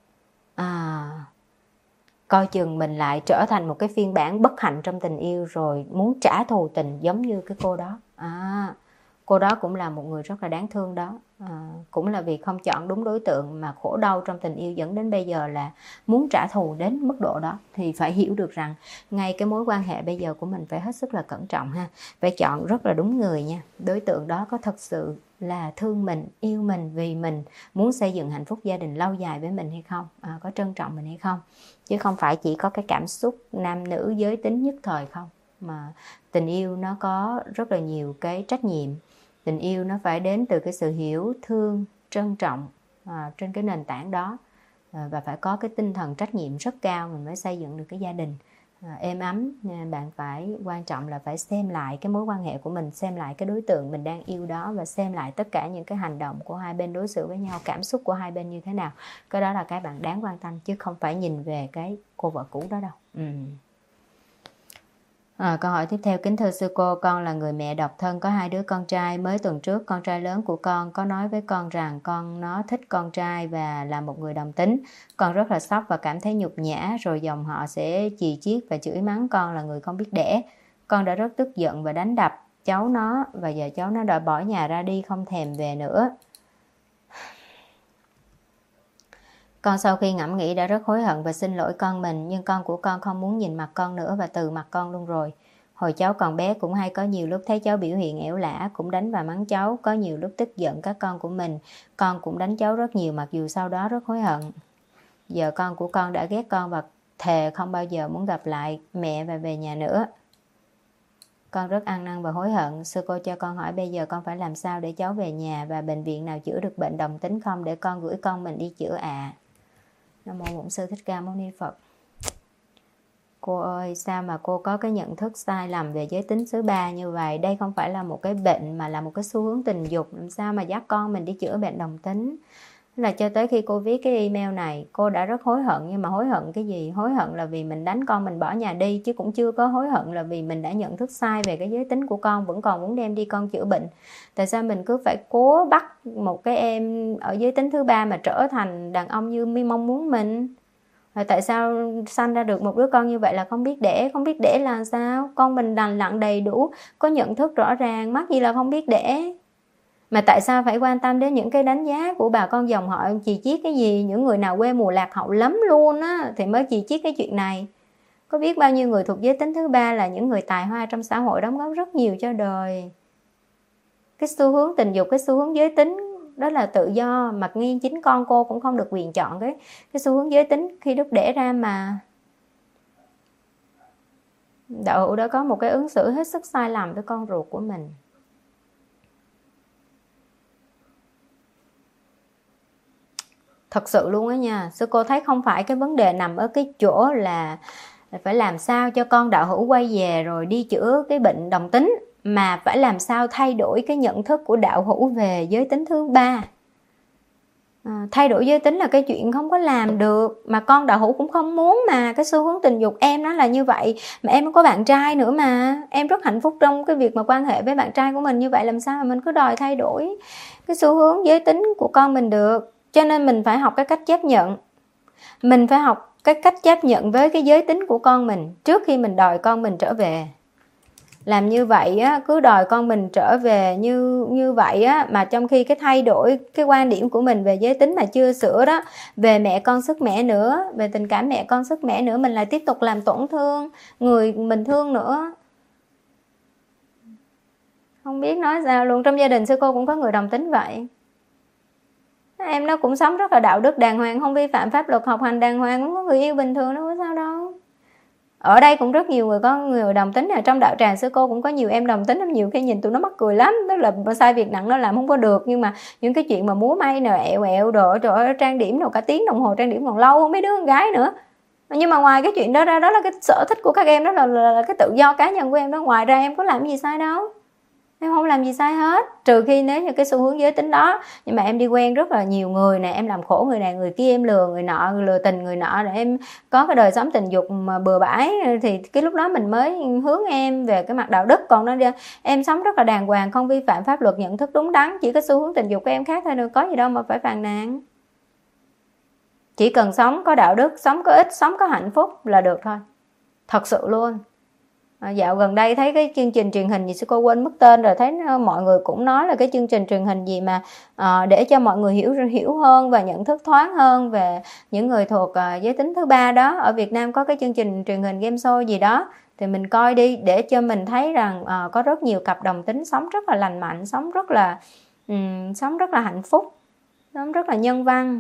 À, coi chừng mình lại trở thành một cái phiên bản bất hạnh trong tình yêu, rồi muốn trả thù tình giống như cái cô đó. À, cô đó cũng là một người rất là đáng thương đó. À, cũng là vì không chọn đúng đối tượng mà khổ đau trong tình yêu, dẫn đến bây giờ là muốn trả thù đến mức độ đó. Thì phải hiểu được rằng ngay cái mối quan hệ bây giờ của mình phải hết sức là cẩn trọng ha. Phải chọn rất là đúng người nha. Đối tượng đó có thật sự là thương mình, yêu mình, vì mình, muốn xây dựng hạnh phúc gia đình lâu dài với mình hay không, à, có trân trọng mình hay không. Chứ không phải chỉ có cái cảm xúc nam nữ giới tính nhất thời không. Mà tình yêu nó có rất là nhiều cái trách nhiệm. Tình yêu nó phải đến từ cái sự hiểu, thương, trân trọng à, trên cái nền tảng đó. À, và phải có cái tinh thần trách nhiệm rất cao, mình mới xây dựng được cái gia đình à, êm ấm. Bạn phải, quan trọng là phải xem lại cái mối quan hệ của mình, xem lại cái đối tượng mình đang yêu đó, và xem lại tất cả những cái hành động của hai bên đối xử với nhau, cảm xúc của hai bên như thế nào. Cái đó là cái bạn đáng quan tâm, chứ không phải nhìn về cái cô vợ cũ đó đâu. Ừ. À, câu hỏi tiếp theo, kính thưa sư cô, con là người mẹ độc thân có hai đứa con trai. Mới tuần trước con trai lớn của con có nói với con rằng con nó thích con trai và là một người đồng tính. Con rất là sốc và cảm thấy nhục nhã, rồi dòng họ sẽ chì chiết và chửi mắng con là người không biết đẻ. Con đã rất tức giận và đánh đập cháu nó, và giờ cháu nó đã bỏ nhà ra đi, không thèm về nữa. Con sau khi ngẫm nghĩ đã rất hối hận và xin lỗi con mình, nhưng con của con không muốn nhìn mặt con nữa và từ mặt con luôn rồi. Hồi cháu còn bé cũng hay có nhiều lúc thấy cháu biểu hiện ẻo lả, cũng đánh và mắng cháu, có nhiều lúc tức giận các con của mình. Con cũng đánh cháu rất nhiều, mặc dù sau đó rất hối hận. Giờ con của con đã ghét con và thề không bao giờ muốn gặp lại mẹ và về nhà nữa. Con rất ăn năn và hối hận. Sư cô cho con hỏi bây giờ con phải làm sao để cháu về nhà, và bệnh viện nào chữa được bệnh đồng tính không để con gửi con mình đi chữa ạ? À? Nam mô Bổn Sư Thích Ca Mâu Ni Phật. Cô ơi, sao mà cô có cái nhận thức sai lầm về giới tính thứ ba như vậy? Đây không phải là một cái bệnh mà là một cái xu hướng tình dục. Làm sao mà dắt con mình đi chữa bệnh đồng tính? Là cho tới khi cô viết cái email này, cô đã rất hối hận. Nhưng mà hối hận cái gì? Hối hận là vì mình đánh con mình bỏ nhà đi, chứ cũng chưa có hối hận là vì mình đã nhận thức sai về cái giới tính của con, vẫn còn muốn đem đi con chữa bệnh. Tại sao mình cứ phải cố bắt một cái em ở giới tính thứ ba mà trở thành đàn ông như mong muốn mình? Rồi tại sao sanh ra được một đứa con như vậy là không biết đẻ? Không biết đẻ là sao? Con mình lành lặn đầy đủ, có nhận thức rõ ràng, mắc gì là không biết đẻ? Mà tại sao phải quan tâm đến những cái đánh giá của bà con dòng họ chì chiết cái gì? Những người nào quê mùa lạc hậu lắm luôn á thì mới chì chiết cái chuyện này. Có biết bao nhiêu người thuộc giới tính thứ ba là những người tài hoa trong xã hội, đóng góp rất nhiều cho đời. Cái xu hướng tình dục, cái xu hướng giới tính đó là tự do, mặc nhiên chính con cô cũng không được quyền chọn cái, cái xu hướng giới tính khi lúc đẻ ra mà. Đạo hữu đã có một cái ứng xử hết sức sai lầm với con ruột của mình. Thật sự luôn á nha. Sư cô thấy không phải cái vấn đề nằm ở cái chỗ là phải làm sao cho con đạo hữu quay về rồi đi chữa cái bệnh đồng tính, mà phải làm sao thay đổi cái nhận thức của đạo hữu về giới tính thứ ba. À, thay đổi giới tính là cái chuyện không có làm được, mà con đạo hữu cũng không muốn mà. Cái xu hướng tình dục em nó là như vậy, mà em có bạn trai nữa mà, em rất hạnh phúc trong cái việc mà quan hệ với bạn trai của mình như vậy, làm sao mà mình cứ đòi thay đổi cái xu hướng giới tính của con mình được. Cho nên mình phải học cái cách chấp nhận, mình phải học cái cách chấp nhận với cái giới tính của con mình trước khi mình đòi con mình trở về. Làm như vậy á, cứ đòi con mình trở về như như vậy á, mà trong khi cái thay đổi cái quan điểm của mình về giới tính mà chưa sửa đó, về mẹ con sức mẹ nữa, về tình cảm mẹ con sức mẹ nữa, mình lại tiếp tục làm tổn thương người mình thương nữa. Không biết nói sao luôn. Trong gia đình sư cô cũng có người đồng tính vậy, em nó cũng sống rất là đạo đức đàng hoàng, không vi phạm pháp luật, học hành đàng hoàng, cũng có người yêu bình thường, đâu có sao đâu. Ở đây cũng rất nhiều người có người đồng tính, ở trong đạo tràng sư cô cũng có nhiều em đồng tính lắm. Nhiều khi nhìn tụi nó mắc cười lắm, tức là sai việc nặng nó làm không có được, nhưng mà những cái chuyện mà múa may nè, ẹo ẹo đồ, trời ơi, trang điểm đâu cả tiếng đồng hồ, trang điểm còn lâu hơn mấy đứa con gái nữa. Nhưng mà ngoài cái chuyện đó ra, đó là cái sở thích của các em, đó là, là, là cái tự do cá nhân của em đó. Ngoài ra em có làm gì sai đâu, em không làm gì sai hết, trừ khi nếu như cái xu hướng giới tính đó. Nhưng mà em đi quen rất là nhiều người nè, em làm khổ người này người kia, em lừa người nọ, lừa tình người nọ, để em có cái đời sống tình dục mà bừa bãi, thì cái lúc đó mình mới hướng em về cái mặt đạo đức. Còn nó em sống rất là đàng hoàng, không vi phạm pháp luật, nhận thức đúng đắn, chỉ có xu hướng tình dục của em khác thôi, đâu có gì đâu mà phải phàn nàn. Chỉ cần sống có đạo đức, sống có ích, sống có hạnh phúc là được thôi, thật sự luôn. À, dạo gần đây thấy cái chương trình truyền hình gì sư cô quên mất tên rồi, thấy mọi người cũng nói là cái chương trình truyền hình gì mà à, để cho mọi người hiểu hiểu hơn và nhận thức thoáng hơn về những người thuộc à, giới tính thứ ba đó. Ở Việt Nam có cái chương trình truyền hình game show gì đó, thì mình coi đi để cho mình thấy rằng à, có rất nhiều cặp đồng tính sống rất là lành mạnh, sống rất là um, sống rất là hạnh phúc, sống rất là nhân văn.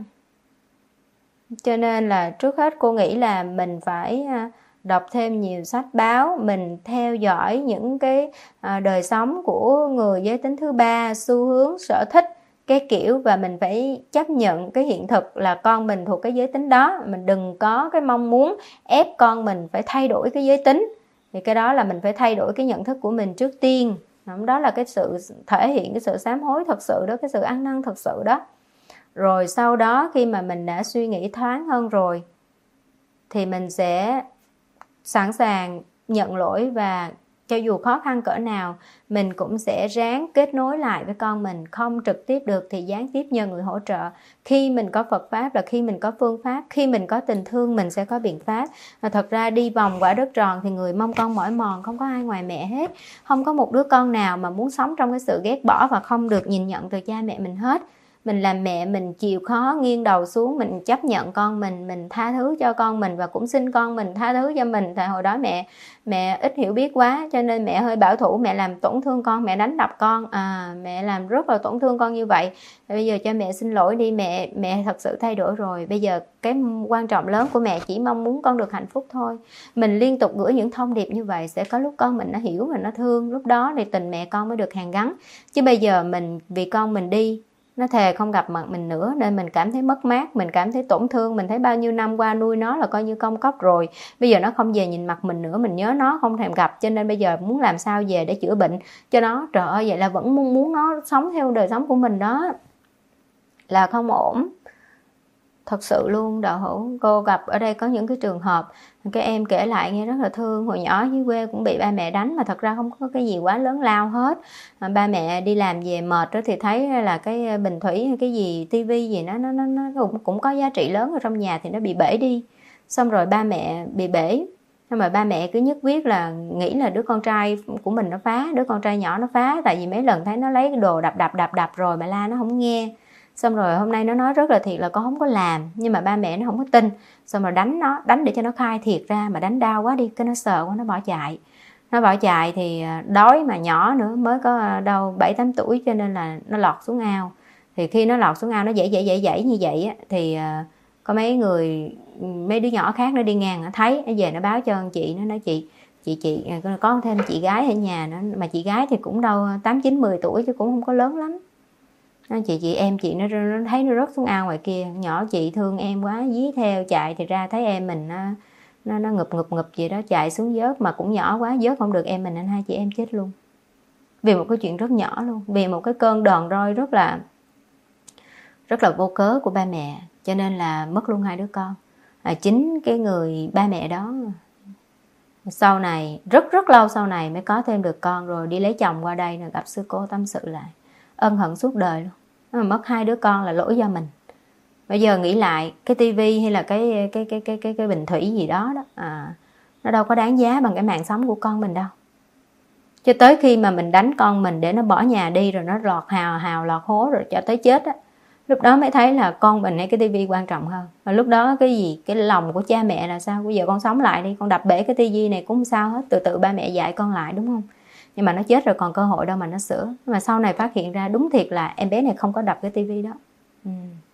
Cho nên là trước hết cô nghĩ là mình phải à, đọc thêm nhiều sách báo, mình theo dõi những cái à, đời sống của người giới tính thứ ba, xu hướng, sở thích, cái kiểu, và mình phải chấp nhận cái hiện thực là con mình thuộc cái giới tính đó. Mình đừng có cái mong muốn ép con mình phải thay đổi cái giới tính, thì cái đó là mình phải thay đổi cái nhận thức của mình trước tiên. Đó là cái sự thể hiện cái sự sám hối thật sự đó, cái sự ăn năn thật sự đó. Rồi sau đó khi mà mình đã suy nghĩ thoáng hơn rồi, thì mình sẽ sẵn sàng nhận lỗi, và cho dù khó khăn cỡ nào mình cũng sẽ ráng kết nối lại với con mình. Không trực tiếp được thì gián tiếp nhờ người hỗ trợ. Khi mình có Phật Pháp là khi mình có phương pháp, khi mình có tình thương mình sẽ có biện pháp. Và thật ra đi vòng quả đất tròn thì người mong con mỏi mòn, không có ai ngoài mẹ hết. Không có một đứa con nào mà muốn sống trong cái sự ghét bỏ và không được nhìn nhận từ cha mẹ mình hết. Mình làm mẹ, mình chịu khó nghiêng đầu xuống, mình chấp nhận con mình, mình tha thứ cho con mình, và cũng xin con mình tha thứ cho mình. Tại hồi đó mẹ mẹ ít hiểu biết quá, cho nên mẹ hơi bảo thủ, mẹ làm tổn thương con, mẹ đánh đập con, à, mẹ làm rất là tổn thương con như vậy. Bây giờ cho mẹ xin lỗi đi, mẹ mẹ thật sự thay đổi rồi. Bây giờ cái quan trọng lớn của mẹ chỉ mong muốn con được hạnh phúc thôi. Mình liên tục gửi những thông điệp như vậy, sẽ có lúc con mình nó hiểu và nó thương, lúc đó thì tình mẹ con mới được hàn gắn. Chứ bây giờ mình vì con mình đi, nó thề không gặp mặt mình nữa, nên mình cảm thấy mất mát, mình cảm thấy tổn thương. Mình thấy bao nhiêu năm qua nuôi nó là coi như công cốc rồi, bây giờ nó không về nhìn mặt mình nữa, mình nhớ nó không thèm gặp. Cho nên bây giờ muốn làm sao về để chữa bệnh cho nó. Trời ơi, vậy là vẫn muốn muốn nó sống theo đời sống của mình đó, là không ổn. Thật sự luôn đạo hữu, cô gặp ở đây có những cái trường hợp cái em kể lại nghe rất là thương. Hồi nhỏ dưới quê cũng bị ba mẹ đánh, mà thật ra không có cái gì quá lớn lao hết. À, ba mẹ đi làm về mệt đó thì thấy là cái bình thủy cái gì tivi gì nó nó nó, nó cũng, cũng có giá trị lớn ở trong nhà thì nó bị bể đi. Xong rồi ba mẹ bị bể, nhưng mà ba mẹ cứ nhất quyết là nghĩ là đứa con trai của mình nó phá, đứa con trai nhỏ nó phá. Tại vì mấy lần thấy nó lấy cái đồ đập đập đập đập rồi bà la nó không nghe. Xong rồi hôm nay nó nói rất là thiệt là con không có làm, nhưng mà ba mẹ nó không có tin. Xong rồi đánh nó, đánh để cho nó khai thiệt ra, mà đánh đau quá đi, cái nó sợ quá nó bỏ chạy. Nó bỏ chạy thì đói mà nhỏ nữa, mới có đâu bảy tám tuổi, cho nên là nó lọt xuống ao. Thì khi nó lọt xuống ao nó dãy dãy dãy dãy như vậy á, thì có mấy người, mấy đứa nhỏ khác nó đi ngang nó thấy, nó về nó báo cho chị, nó nói chị chị chị có thêm chị gái ở nhà nữa, mà chị gái thì cũng đâu tám chín mười tuổi chứ cũng không có lớn lắm. Chị chị em chị nó, nó thấy nó rớt xuống ao ngoài kia, nhỏ chị thương em quá dí theo chạy, thì ra thấy em mình nó nó, nó ngụp ngụp ngụp gì đó, chạy xuống vớt mà cũng nhỏ quá, vớt không được em mình, nên hai chị em chết luôn. Vì một cái chuyện rất nhỏ luôn, vì một cái cơn đòn roi rất là rất là vô cớ của ba mẹ, cho nên là mất luôn hai đứa con. À, chính cái người ba mẹ đó sau này, rất rất lâu sau này mới có thêm được con, rồi đi lấy chồng qua đây rồi gặp sư cô tâm sự lại, ân hận suốt đời luôn. Mà mất hai đứa con là lỗi do mình. Bây giờ nghĩ lại, cái tivi hay là cái cái cái cái cái cái bình thủy gì đó đó, à, nó đâu có đáng giá bằng cái mạng sống của con mình đâu. Cho tới khi mà mình đánh con mình để nó bỏ nhà đi, rồi nó lọt hào hào lọt hố rồi cho tới chết á, lúc đó mới thấy là con mình hay cái tivi quan trọng hơn. Và lúc đó cái gì, cái lòng của cha mẹ là sao? Bây giờ con sống lại đi, con đập bể cái tivi này cũng không sao hết, từ từ ba mẹ dạy con lại, đúng không? Nhưng mà nó chết rồi còn cơ hội đâu mà nó sửa. Mà sau này phát hiện ra đúng thiệt là em bé này không có đập cái tivi đó. ừ.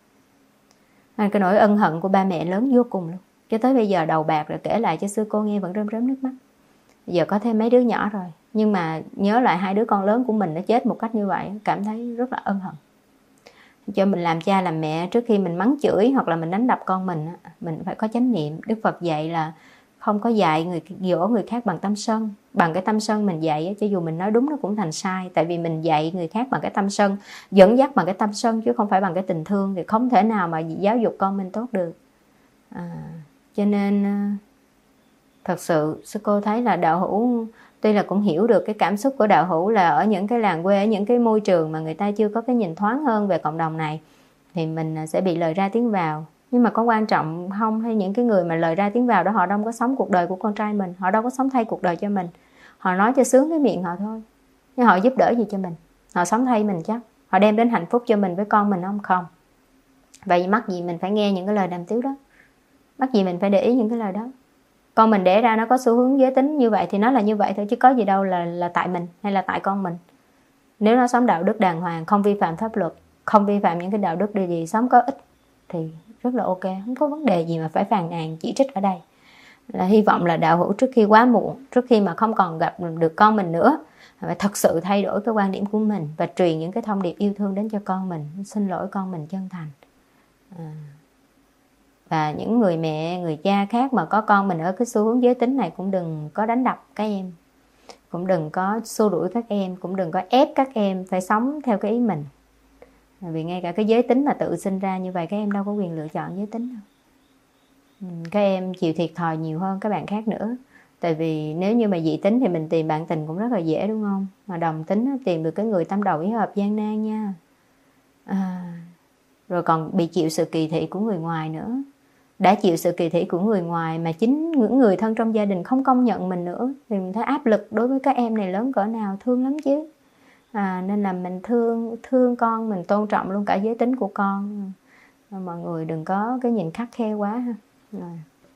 Cái nỗi ân hận của ba mẹ lớn vô cùng luôn. Cho tới bây giờ đầu bạc rồi kể lại cho sư cô nghe vẫn rơm rớm nước mắt. Bây giờ có thêm mấy đứa nhỏ rồi, nhưng mà nhớ lại hai đứa con lớn của mình nó chết một cách như vậy, cảm thấy rất là ân hận. Cho mình làm cha làm mẹ, trước khi mình mắng chửi hoặc là mình đánh đập con mình, mình phải có chánh niệm. Đức Phật dạy là không có dạy người dỗ người khác bằng tâm sân. Bằng cái tâm sân mình dạy, cho dù mình nói đúng nó cũng thành sai. Tại vì mình dạy người khác bằng cái tâm sân, dẫn dắt bằng cái tâm sân chứ không phải bằng cái tình thương, thì không thể nào mà giáo dục con mình tốt được. à, Cho nên thật sự sư cô thấy là đạo hữu tuy là cũng hiểu được cái cảm xúc của đạo hữu là ở những cái làng quê, ở những cái môi trường mà người ta chưa có cái nhìn thoáng hơn về cộng đồng này, thì mình sẽ bị lời ra tiếng vào. Nhưng mà có quan trọng không? Hay những cái người mà lời ra tiếng vào đó họ đâu có sống cuộc đời của con trai mình, họ đâu có sống thay cuộc đời cho mình, họ nói cho sướng cái miệng họ thôi, nhưng họ giúp đỡ gì cho mình? Họ sống thay mình chắc? Họ đem đến hạnh phúc cho mình với con mình không? Không. Vậy mắc gì mình phải nghe những cái lời đàm tiếu đó? Mắc gì mình phải để ý những cái lời đó? Con mình đẻ ra nó có xu hướng giới tính như vậy thì nó là như vậy thôi, chứ có gì đâu là là tại mình hay là tại con mình. Nếu nó sống đạo đức đàng hoàng, không vi phạm pháp luật, không vi phạm những cái đạo đức điều gì, sống có ích thì rất là ok, không có vấn đề gì mà phải phàn nàn chỉ trích ở đây. Là hy vọng là đạo hữu trước khi quá muộn, trước khi mà không còn gặp được con mình nữa, phải thật sự thay đổi cái quan điểm của mình và truyền những cái thông điệp yêu thương đến cho con mình, xin lỗi con mình chân thành. à. Và những người mẹ, người cha khác mà có con mình ở cái xu hướng giới tính này cũng đừng có đánh đập các em, cũng đừng có xua đuổi các em, cũng đừng có ép các em phải sống theo cái ý mình. Vì ngay cả cái giới tính mà tự sinh ra như vậy, các em đâu có quyền lựa chọn giới tính đâu. Các em chịu thiệt thòi nhiều hơn các bạn khác nữa. Tại vì nếu như mà dị tính thì mình tìm bạn tình cũng rất là dễ, đúng không? Mà đồng tính tìm được cái người tâm đầu ý hợp gian nan nha. À, rồi còn bị chịu sự kỳ thị của người ngoài nữa. Đã chịu sự kỳ thị của người ngoài mà chính những người thân trong gia đình không công nhận mình nữa, thì mình thấy áp lực đối với các em này lớn cỡ nào, thương lắm chứ. À, nên là mình thương thương con, mình tôn trọng luôn cả giới tính của con. Mọi người đừng có cái nhìn khắt khe quá ha. Rồi.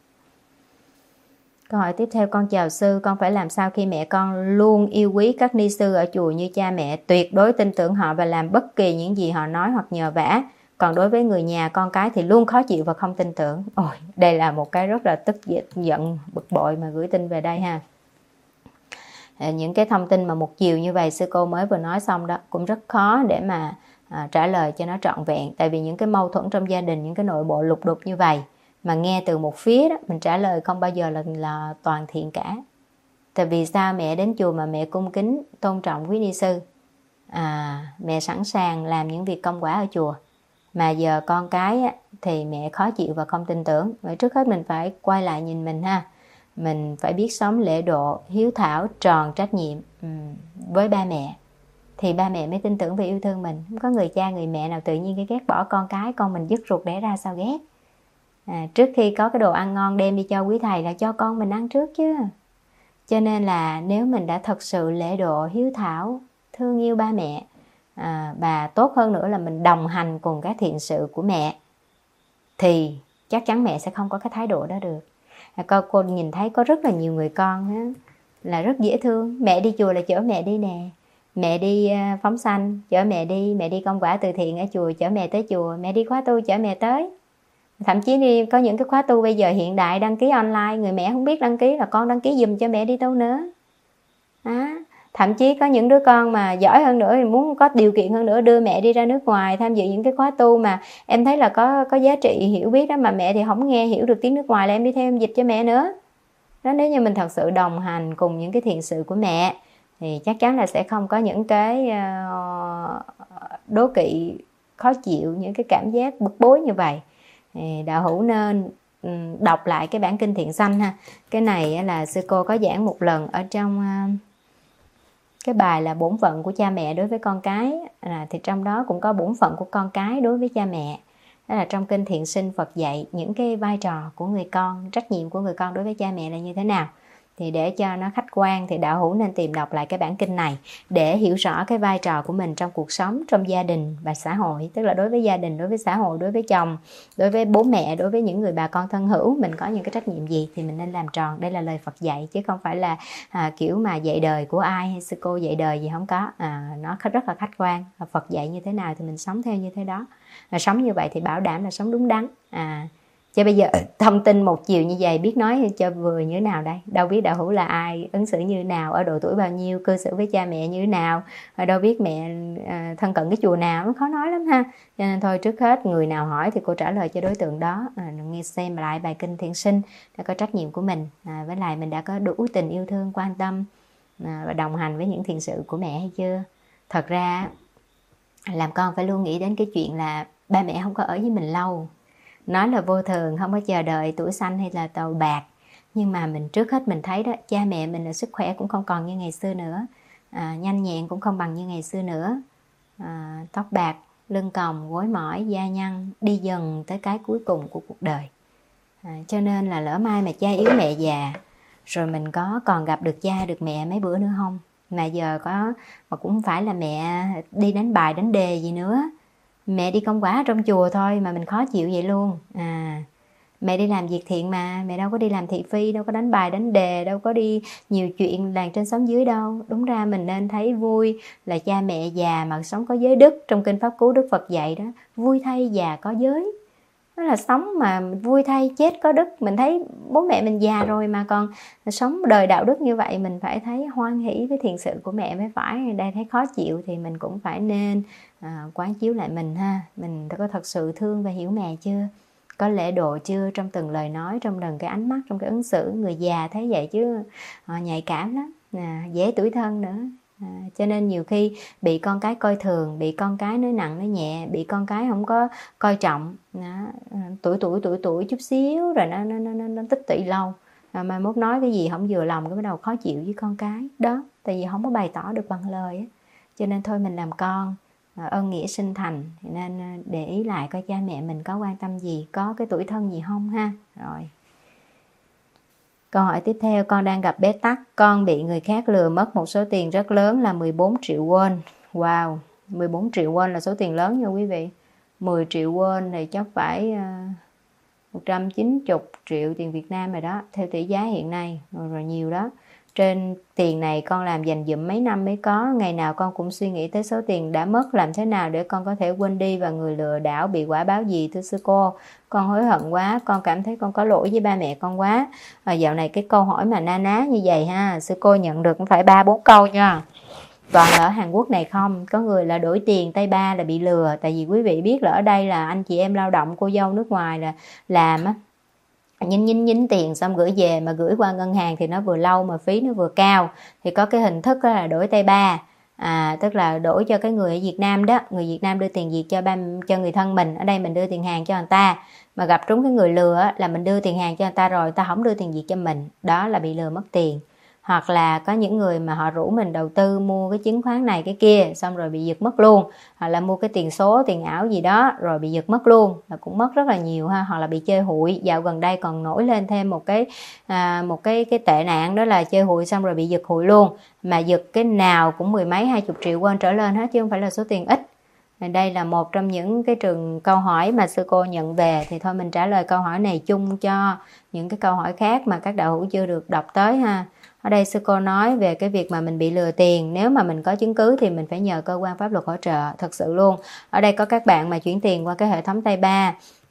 Câu hỏi tiếp theo, con chào sư, con phải làm sao khi mẹ con luôn yêu quý các ni sư ở chùa như cha mẹ, tuyệt đối tin tưởng họ và làm bất kỳ những gì họ nói hoặc nhờ vả. Còn đối với người nhà con cái thì luôn khó chịu và không tin tưởng. Ôi, đây là một cái rất là tức giận, bực bội mà gửi tin về đây ha. Những cái thông tin mà một chiều như vậy sư cô mới vừa nói xong đó, cũng rất khó để mà à, trả lời cho nó trọn vẹn. Tại vì những cái mâu thuẫn trong gia đình, những cái nội bộ lục đục như vậy mà nghe từ một phía đó, mình trả lời không bao giờ là, là toàn thiện cả. Tại vì sao mẹ đến chùa mà mẹ cung kính, tôn trọng quý ni sư, à, mẹ sẵn sàng làm những việc công quả ở chùa, mà giờ con cái á, thì mẹ khó chịu và không tin tưởng. Vậy trước hết mình phải quay lại nhìn mình ha. Mình phải biết sống lễ độ, hiếu thảo, tròn trách nhiệm um, với ba mẹ, thì ba mẹ mới tin tưởng và yêu thương mình. Không có người cha người mẹ nào tự nhiên cái ghét bỏ con cái, con mình dứt ruột đẻ ra sao ghét. À, trước khi có cái đồ ăn ngon đem đi cho quý thầy là cho con mình ăn trước chứ. Cho nên là nếu mình đã thật sự lễ độ, hiếu thảo, thương yêu ba mẹ, à, và tốt hơn nữa là mình đồng hành cùng các thiện sự của mẹ, thì chắc chắn mẹ sẽ không có cái thái độ đó được. À, cô, cô nhìn thấy có rất là nhiều người con á, là rất dễ thương. Mẹ đi chùa là chở mẹ đi nè, mẹ đi phóng sanh chở mẹ đi, mẹ đi công quả từ thiện ở chùa chở mẹ tới chùa, mẹ đi khóa tu chở mẹ tới. Thậm chí đi có những cái khóa tu bây giờ hiện đại đăng ký online, người mẹ không biết đăng ký là con đăng ký giùm cho mẹ đi tu nữa. À, thậm chí có những đứa con mà giỏi hơn nữa thì muốn có điều kiện hơn nữa đưa mẹ đi ra nước ngoài tham dự những cái khóa tu mà em thấy là có có giá trị hiểu biết đó, mà mẹ thì không nghe hiểu được tiếng nước ngoài là em đi theo em dịch cho mẹ nữa. Đó, nếu như mình thật sự đồng hành cùng những cái thiện sự của mẹ thì chắc chắn là sẽ không có những cái đố kỵ khó chịu, những cái cảm giác bức bối như vậy, thì đạo hữu nên đọc lại cái bản kinh Thiện Sanh ha. Cái này là sư cô có giảng một lần ở trong cái bài là bổn phận của cha mẹ đối với con cái, à, thì trong đó cũng có bổn phận của con cái đối với cha mẹ. Đó là trong kinh Thiện Sinh Phật dạy những cái vai trò của người con, trách nhiệm của người con đối với cha mẹ là như thế nào. Thì để cho nó khách quan thì đạo hữu nên tìm đọc lại cái bản kinh này để hiểu rõ cái vai trò của mình trong cuộc sống, trong gia đình và xã hội. Tức là đối với gia đình, đối với xã hội, đối với chồng, đối với bố mẹ, đối với những người bà con thân hữu, mình có những cái trách nhiệm gì thì mình nên làm tròn. Đây là lời Phật dạy chứ không phải là à, kiểu mà dạy đời của ai hay sư cô dạy đời gì, không có. À, nó rất là khách quan. Phật dạy như thế nào thì mình sống theo như thế đó. À, sống như vậy thì bảo đảm là sống đúng đắn. À, chứ bây giờ thông tin một chiều như vậy biết nói cho vừa như thế nào đây? Đâu biết đạo hữu là ai, ứng xử như thế nào, ở độ tuổi bao nhiêu, cư xử với cha mẹ như thế nào, đâu biết mẹ à, thân cận cái chùa nào, nó khó nói lắm ha. Cho nên thôi, trước hết người nào hỏi thì cô trả lời cho đối tượng đó. À, nghe xem lại bài kinh Thiện Sinh đã có trách nhiệm của mình, à, với lại mình đã có đủ tình yêu thương, quan tâm à, và đồng hành với những thiện sự của mẹ hay chưa. Thật ra làm con phải luôn nghĩ đến cái chuyện là ba mẹ không có ở với mình lâu. Nói là vô thường, không có chờ đợi tuổi xanh hay là tàu bạc. Nhưng mà mình trước hết mình thấy đó, cha mẹ mình là sức khỏe cũng không còn như ngày xưa nữa, à, nhanh nhẹn cũng không bằng như ngày xưa nữa, à, tóc bạc, lưng còng, gối mỏi, da nhăn, đi dần tới cái cuối cùng của cuộc đời. À, cho nên là lỡ mai mà cha yếu mẹ già, rồi mình có còn gặp được cha được mẹ mấy bữa nữa không? Mà giờ có, mà cũng không phải là mẹ đi đánh bài đánh đề gì nữa. Mẹ đi công quả trong chùa thôi mà mình khó chịu vậy luôn. À, mẹ đi làm việc thiện mà, mẹ đâu có đi làm thị phi, đâu có đánh bài đánh đề, đâu có đi nhiều chuyện làng trên xóm dưới đâu. Đúng ra mình nên thấy vui là cha mẹ già mà sống có giới đức. Trong kinh Pháp Cú Đức Phật dạy đó, vui thay già có giới. Đó là sống mà vui thay, chết có đức. Mình thấy bố mẹ mình già rồi mà còn sống đời đạo đức như vậy, mình phải thấy hoan hỷ với thiện sự của mẹ mới phải. Đây thấy khó chịu thì mình cũng phải nên à, quán chiếu lại mình ha. Mình có thật sự thương và hiểu mẹ chưa? Có lễ độ chưa trong từng lời nói, trong từng cái ánh mắt, trong cái ứng xử? Người già thấy vậy chứ à, nhạy cảm lắm, à, dễ tủi thân nữa. À, cho nên nhiều khi bị con cái coi thường, bị con cái nói nặng nói nhẹ, bị con cái không có coi trọng, đó, tuổi tuổi tuổi tuổi chút xíu rồi nó nó nó, nó tích tụy lâu, à, mai mốt nói cái gì không vừa lòng cái bắt đầu khó chịu với con cái đó, tại vì không có bày tỏ được bằng lời á. Cho nên thôi mình làm con, à, ơn nghĩa sinh thành, thì nên để ý lại coi cha mẹ mình có quan tâm gì, có cái tuổi thân gì không ha. Rồi câu hỏi tiếp theo, con đang gặp bế tắc, con bị người khác lừa mất một số tiền rất lớn là mười bốn triệu won. Wow, mười bốn triệu won là số tiền lớn nha quý vị. mười triệu won thì chắc phải uh, một trăm chín mươi triệu tiền Việt Nam rồi đó, theo tỷ giá hiện nay, rồi, rồi nhiều đó. Trên tiền này con làm dành dụm mấy năm mới có, ngày nào con cũng suy nghĩ tới số tiền đã mất, làm thế nào để con có thể quên đi, và người lừa đảo bị quả báo gì thưa sư cô? Con hối hận quá, con cảm thấy con có lỗi với ba mẹ con quá. À, dạo này cái câu hỏi mà na ná như vậy ha, sư cô nhận được cũng phải ba bốn câu nha. Toàn là ở Hàn Quốc này không, có người là đổi tiền tay ba là bị lừa. Tại vì quý vị biết là ở đây là anh chị em lao động, cô dâu nước ngoài là làm á, nhín nhín nhín tiền xong gửi về, mà gửi qua ngân hàng thì nó vừa lâu mà phí nó vừa cao. Thì có cái hình thức là đổi tay ba, à, tức là đổi cho cái người ở Việt Nam đó, người Việt Nam đưa tiền Việt cho ba cho người thân mình, ở đây mình đưa tiền hàng cho người ta, mà gặp trúng cái người lừa á, là mình đưa tiền hàng cho người ta rồi người ta không đưa tiền Việt cho mình, đó là bị lừa mất tiền. Hoặc là có những người mà họ rủ mình đầu tư mua cái chứng khoán này cái kia, xong rồi bị giật mất luôn. Hoặc là mua cái tiền số, tiền ảo gì đó rồi bị giật mất luôn, là cũng mất rất là nhiều ha. Hoặc là bị chơi hụi, dạo gần đây còn nổi lên thêm một cái à, một cái cái tệ nạn, đó là chơi hụi xong rồi bị giật hụi luôn. Mà giật cái nào cũng mười mấy hai chục triệu won trở lên hết, chứ không phải là số tiền ít. Đây là một trong những cái trường câu hỏi mà sư cô nhận về, thì thôi mình trả lời câu hỏi này chung cho những cái câu hỏi khác mà các đạo hữu chưa được đọc tới ha. Ở đây sư cô nói về cái việc mà mình bị lừa tiền, nếu mà mình có chứng cứ thì mình phải nhờ cơ quan pháp luật hỗ trợ, thật sự luôn. Ở đây có các bạn mà chuyển tiền qua cái hệ thống tay ba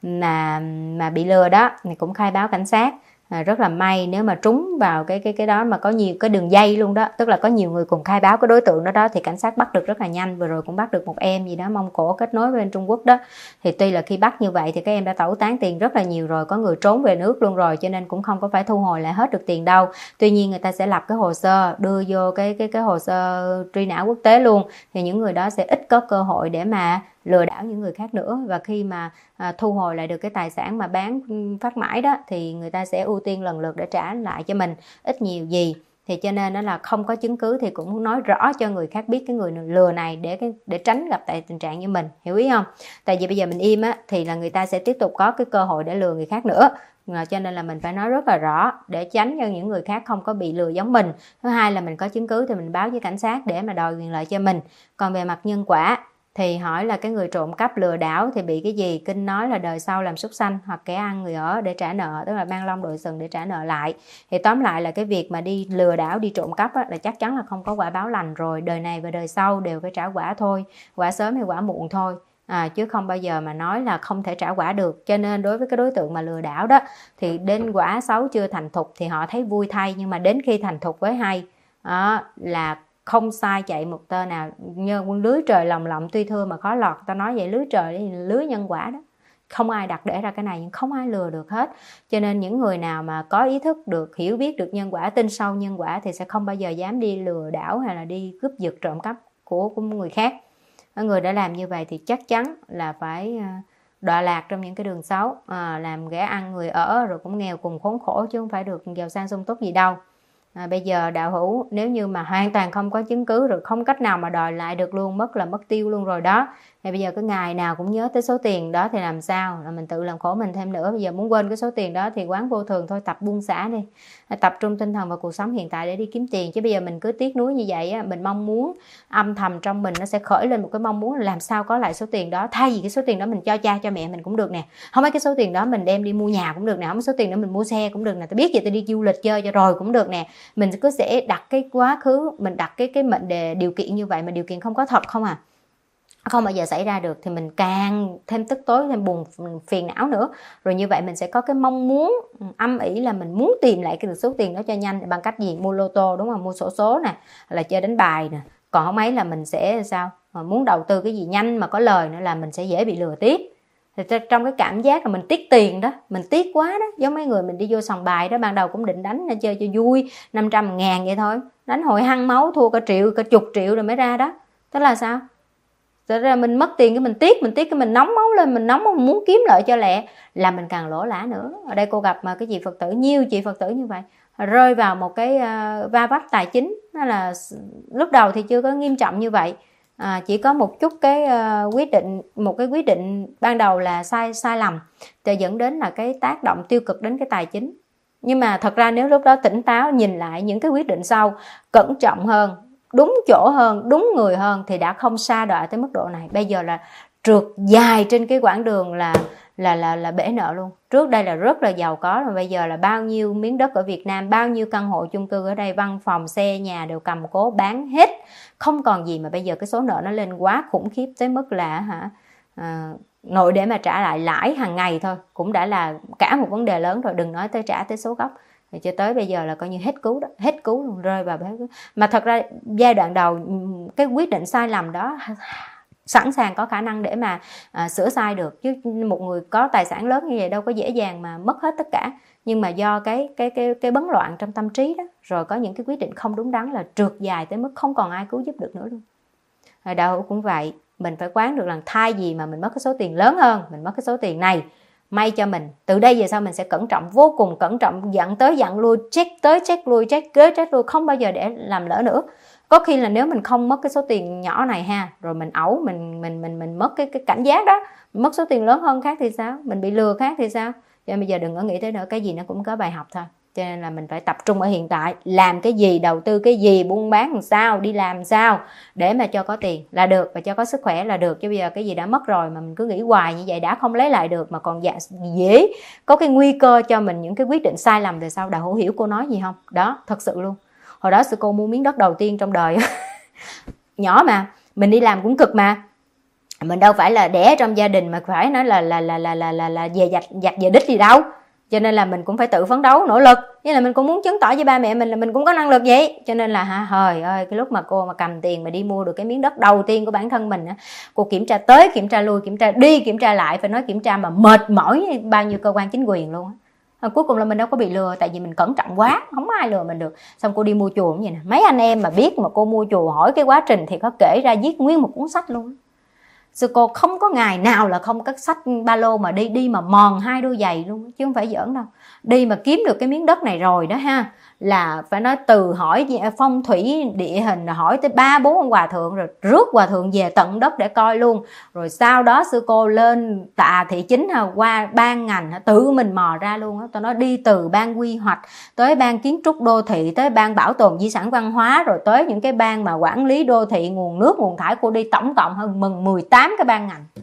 mà mà bị lừa đó, thì cũng khai báo cảnh sát. À, rất là may nếu mà trúng vào cái cái cái đó mà có nhiều cái đường dây luôn đó, tức là có nhiều người cùng khai báo cái đối tượng đó đó, thì cảnh sát bắt được rất là nhanh. Vừa rồi cũng bắt được một em gì đó Mông Cổ kết nối với bên Trung Quốc đó, thì tuy là khi bắt như vậy thì các em đã tẩu tán tiền rất là nhiều rồi, có người trốn về nước luôn rồi, cho nên cũng không có phải thu hồi lại hết được tiền đâu. Tuy nhiên người ta sẽ lập cái hồ sơ đưa vô cái cái cái hồ sơ truy nã quốc tế luôn, thì những người đó sẽ ít có cơ hội để mà lừa đảo những người khác nữa. Và khi mà à, thu hồi lại được cái tài sản mà bán phát mãi đó thì người ta sẽ ưu tiên lần lượt để trả lại cho mình ít nhiều gì. Thì cho nên nó là không có chứng cứ thì cũng nói rõ cho người khác biết cái người lừa này để để tránh gặp tại tình trạng như mình, hiểu ý không? Tại vì bây giờ mình im á thì là người ta sẽ tiếp tục có cái cơ hội để lừa người khác nữa. Cho nên là mình phải nói rất là rõ để tránh cho những người khác không có bị lừa giống mình. Thứ hai là mình có chứng cứ thì mình báo với cảnh sát để mà đòi quyền lợi cho mình. Còn về mặt nhân quả thì hỏi là cái người trộm cắp lừa đảo thì bị cái gì? Kinh nói là đời sau làm súc sanh hoặc kẻ ăn người ở để trả nợ, tức là mang lông đội sừng để trả nợ lại. Thì tóm lại là cái việc mà đi lừa đảo, đi trộm cắp á, là chắc chắn là không có quả báo lành rồi. Đời này và đời sau đều phải trả quả thôi, quả sớm hay quả muộn thôi. À, chứ không bao giờ mà nói là không thể trả quả được. Cho nên đối với cái đối tượng mà lừa đảo đó thì đến quả xấu chưa thành thục thì họ thấy vui thay, nhưng mà đến khi thành thục với hay đó, là không sai chạy một tơ nào. Như lưới trời lồng lộng tuy thưa mà khó lọt, ta nói vậy, lưới trời thì lưới nhân quả đó, không ai đặt để ra cái này nhưng không ai lừa được hết. Cho nên những người nào mà có ý thức được, hiểu biết được nhân quả, tin sâu nhân quả thì sẽ không bao giờ dám đi lừa đảo hay là đi cướp giật trộm cắp của, của người khác. Người đã làm như vậy thì chắc chắn là phải đọa lạc trong những cái đường xấu, à, làm ghẻ ăn người ở, rồi cũng nghèo cùng khốn khổ chứ không phải được giàu sang sung túc gì đâu. À, bây giờ đạo hữu nếu như mà hoàn toàn không có chứng cứ rồi không cách nào mà đòi lại được luôn, mất là mất tiêu luôn rồi đó, thì bây giờ cái ngày nào cũng nhớ tới số tiền đó thì làm sao? Là mình tự làm khổ mình thêm nữa. Bây giờ muốn quên cái số tiền đó thì quán vô thường thôi, tập buông xả đi, tập trung tinh thần vào cuộc sống hiện tại để đi kiếm tiền. Chứ bây giờ mình cứ tiếc nuối như vậy á, mình mong muốn âm thầm trong mình nó sẽ khởi lên một cái mong muốn là làm sao có lại số tiền đó. Thay vì cái số tiền đó mình cho cha cho mẹ mình cũng được nè, không phải cái số tiền đó mình đem đi mua nhà cũng được nè, không phải số tiền đó mình mua xe cũng được nè, tôi biết vậy tôi đi du lịch chơi cho rồi cũng được nè. Mình cứ sẽ đặt cái quá khứ, mình đặt cái cái mệnh đề điều kiện như vậy mà điều kiện không có thật không à, không bao giờ xảy ra được, thì mình càng thêm tức tối, thêm buồn phiền não nữa. Rồi như vậy mình sẽ có cái mong muốn âm ỉ là mình muốn tìm lại cái được số tiền đó cho nhanh. Bằng cách gì? Mua lô tô, đúng không? Mua xổ số nè, là chơi đánh bài nè. Còn không ấy là mình sẽ sao? Muốn đầu tư cái gì nhanh mà có lời nữa là mình sẽ dễ bị lừa tiếp. Thì trong cái cảm giác là mình tiếc tiền đó, mình tiếc quá đó. Giống mấy người mình đi vô sòng bài đó, ban đầu cũng định đánh chơi cho vui, năm trăm ngàn vậy thôi, đánh hội hăng máu thua cả triệu, cả chục triệu rồi mới ra đó. Tức là sao? Thật ra mình mất tiền cái mình tiếc, mình tiếc cái mình nóng máu lên, mình nóng máu, mình muốn kiếm lợi cho lẹ, là mình càng lỗ lã nữa. Ở đây cô gặp mà cái chị Phật tử, nhiều chị Phật tử như vậy, rơi vào một cái uh, va vấp tài chính. Đó là lúc đầu thì chưa có nghiêm trọng như vậy, à, chỉ có một chút cái uh, quyết định, một cái quyết định ban đầu là sai sai lầm, thì dẫn đến là cái tác động tiêu cực đến cái tài chính. Nhưng mà thật ra nếu lúc đó tỉnh táo nhìn lại những cái quyết định sau, cẩn trọng hơn, đúng chỗ hơn, đúng người hơn thì đã không sa đọa tới mức độ này. Bây giờ là trượt dài trên cái quãng đường là là là là bể nợ luôn. Trước đây là rất là giàu có, rồi bây giờ là bao nhiêu miếng đất ở Việt Nam, bao nhiêu căn hộ chung cư ở đây, văn phòng, xe nhà đều cầm cố bán hết, không còn gì. Mà bây giờ cái số nợ nó lên quá khủng khiếp tới mức là hả à, nội để mà trả lại lãi hàng ngày thôi cũng đã là cả một vấn đề lớn rồi, đừng nói tới trả tới số gốc. Thì cho tới bây giờ là coi như hết cứu đó, hết cứu luôn, rơi vào bế. Mà thật ra giai đoạn đầu cái quyết định sai lầm đó sẵn sàng có khả năng để mà à, sửa sai được, chứ một người có tài sản lớn như vậy đâu có dễ dàng mà mất hết tất cả. Nhưng mà do cái cái cái cái bấn loạn trong tâm trí đó, rồi có những cái quyết định không đúng đắn là trượt dài tới mức không còn ai cứu giúp được nữa luôn. Rồi đạo hữu cũng vậy, mình phải quán được là thay vì mà mình mất cái số tiền lớn hơn, mình mất cái số tiền này, may cho mình từ đây về sau mình sẽ cẩn trọng, vô cùng cẩn trọng, dặn tới dặn lui, check tới check lui, check tới check lui, không bao giờ để làm lỡ nữa. Có khi là nếu mình không mất cái số tiền nhỏ này ha, rồi mình ẩu, mình mình mình mình mất cái cái cảnh giác đó, mình mất số tiền lớn hơn khác thì sao? Mình bị lừa khác thì sao? Cho nên bây giờ đừng có nghĩ tới nữa, cái gì nó cũng có bài học thôi. Cho nên là mình phải tập trung ở hiện tại, làm cái gì, đầu tư cái gì, buôn bán làm sao, đi làm sao để mà cho có tiền là được, và cho có sức khỏe là được. Chứ bây giờ cái gì đã mất rồi mà mình cứ nghĩ hoài như vậy, đã không lấy lại được mà còn dễ có cái nguy cơ cho mình những cái quyết định sai lầm về sau. Đạo hữu hiểu cô nói gì không? Đó, thật sự luôn. Hồi đó sư cô mua miếng đất đầu tiên trong đời nhỏ mà mình đi làm cũng cực, mà mình đâu phải là đẻ trong gia đình mà phải nói là là là là là là, là về giặt giặt về đích gì đâu. Cho nên là mình cũng phải tự phấn đấu nỗ lực, như là mình cũng muốn chứng tỏ với ba mẹ mình là mình cũng có năng lực vậy. Cho nên là hả, trời ơi, cái lúc mà cô mà cầm tiền mà đi mua được cái miếng đất đầu tiên của bản thân mình á, cô kiểm tra tới kiểm tra lui, kiểm tra đi kiểm tra lại, phải nói kiểm tra mà mệt mỏi bao nhiêu cơ quan chính quyền luôn á. Cuối cùng là mình đâu có bị lừa, tại vì mình cẩn trọng quá, không ai lừa mình được. Xong cô đi mua chùa cũng vậy nè, mấy anh em mà biết mà cô mua chùa hỏi cái quá trình thì có kể ra viết nguyên một cuốn sách luôn. Sư cô không có ngày nào là không cất sách ba lô mà đi, đi mà mòn hai đôi giày luôn, chứ không phải giỡn đâu. Đi mà kiếm được cái miếng đất này rồi đó ha, là phải nói từ hỏi phong thủy địa hình, hỏi tới ba bốn ông hòa thượng, rồi rước hòa thượng về tận đất để coi luôn. Rồi sau đó sư cô lên tạ thị chính ha, qua ban ngành tự mình mò ra luôn á. Tôi nói đi từ ban quy hoạch tới ban kiến trúc đô thị, tới ban bảo tồn di sản văn hóa, rồi tới những cái ban mà quản lý đô thị, nguồn nước nguồn thải, cô đi tổng cộng hơn mừng mười tám cái ban ngành.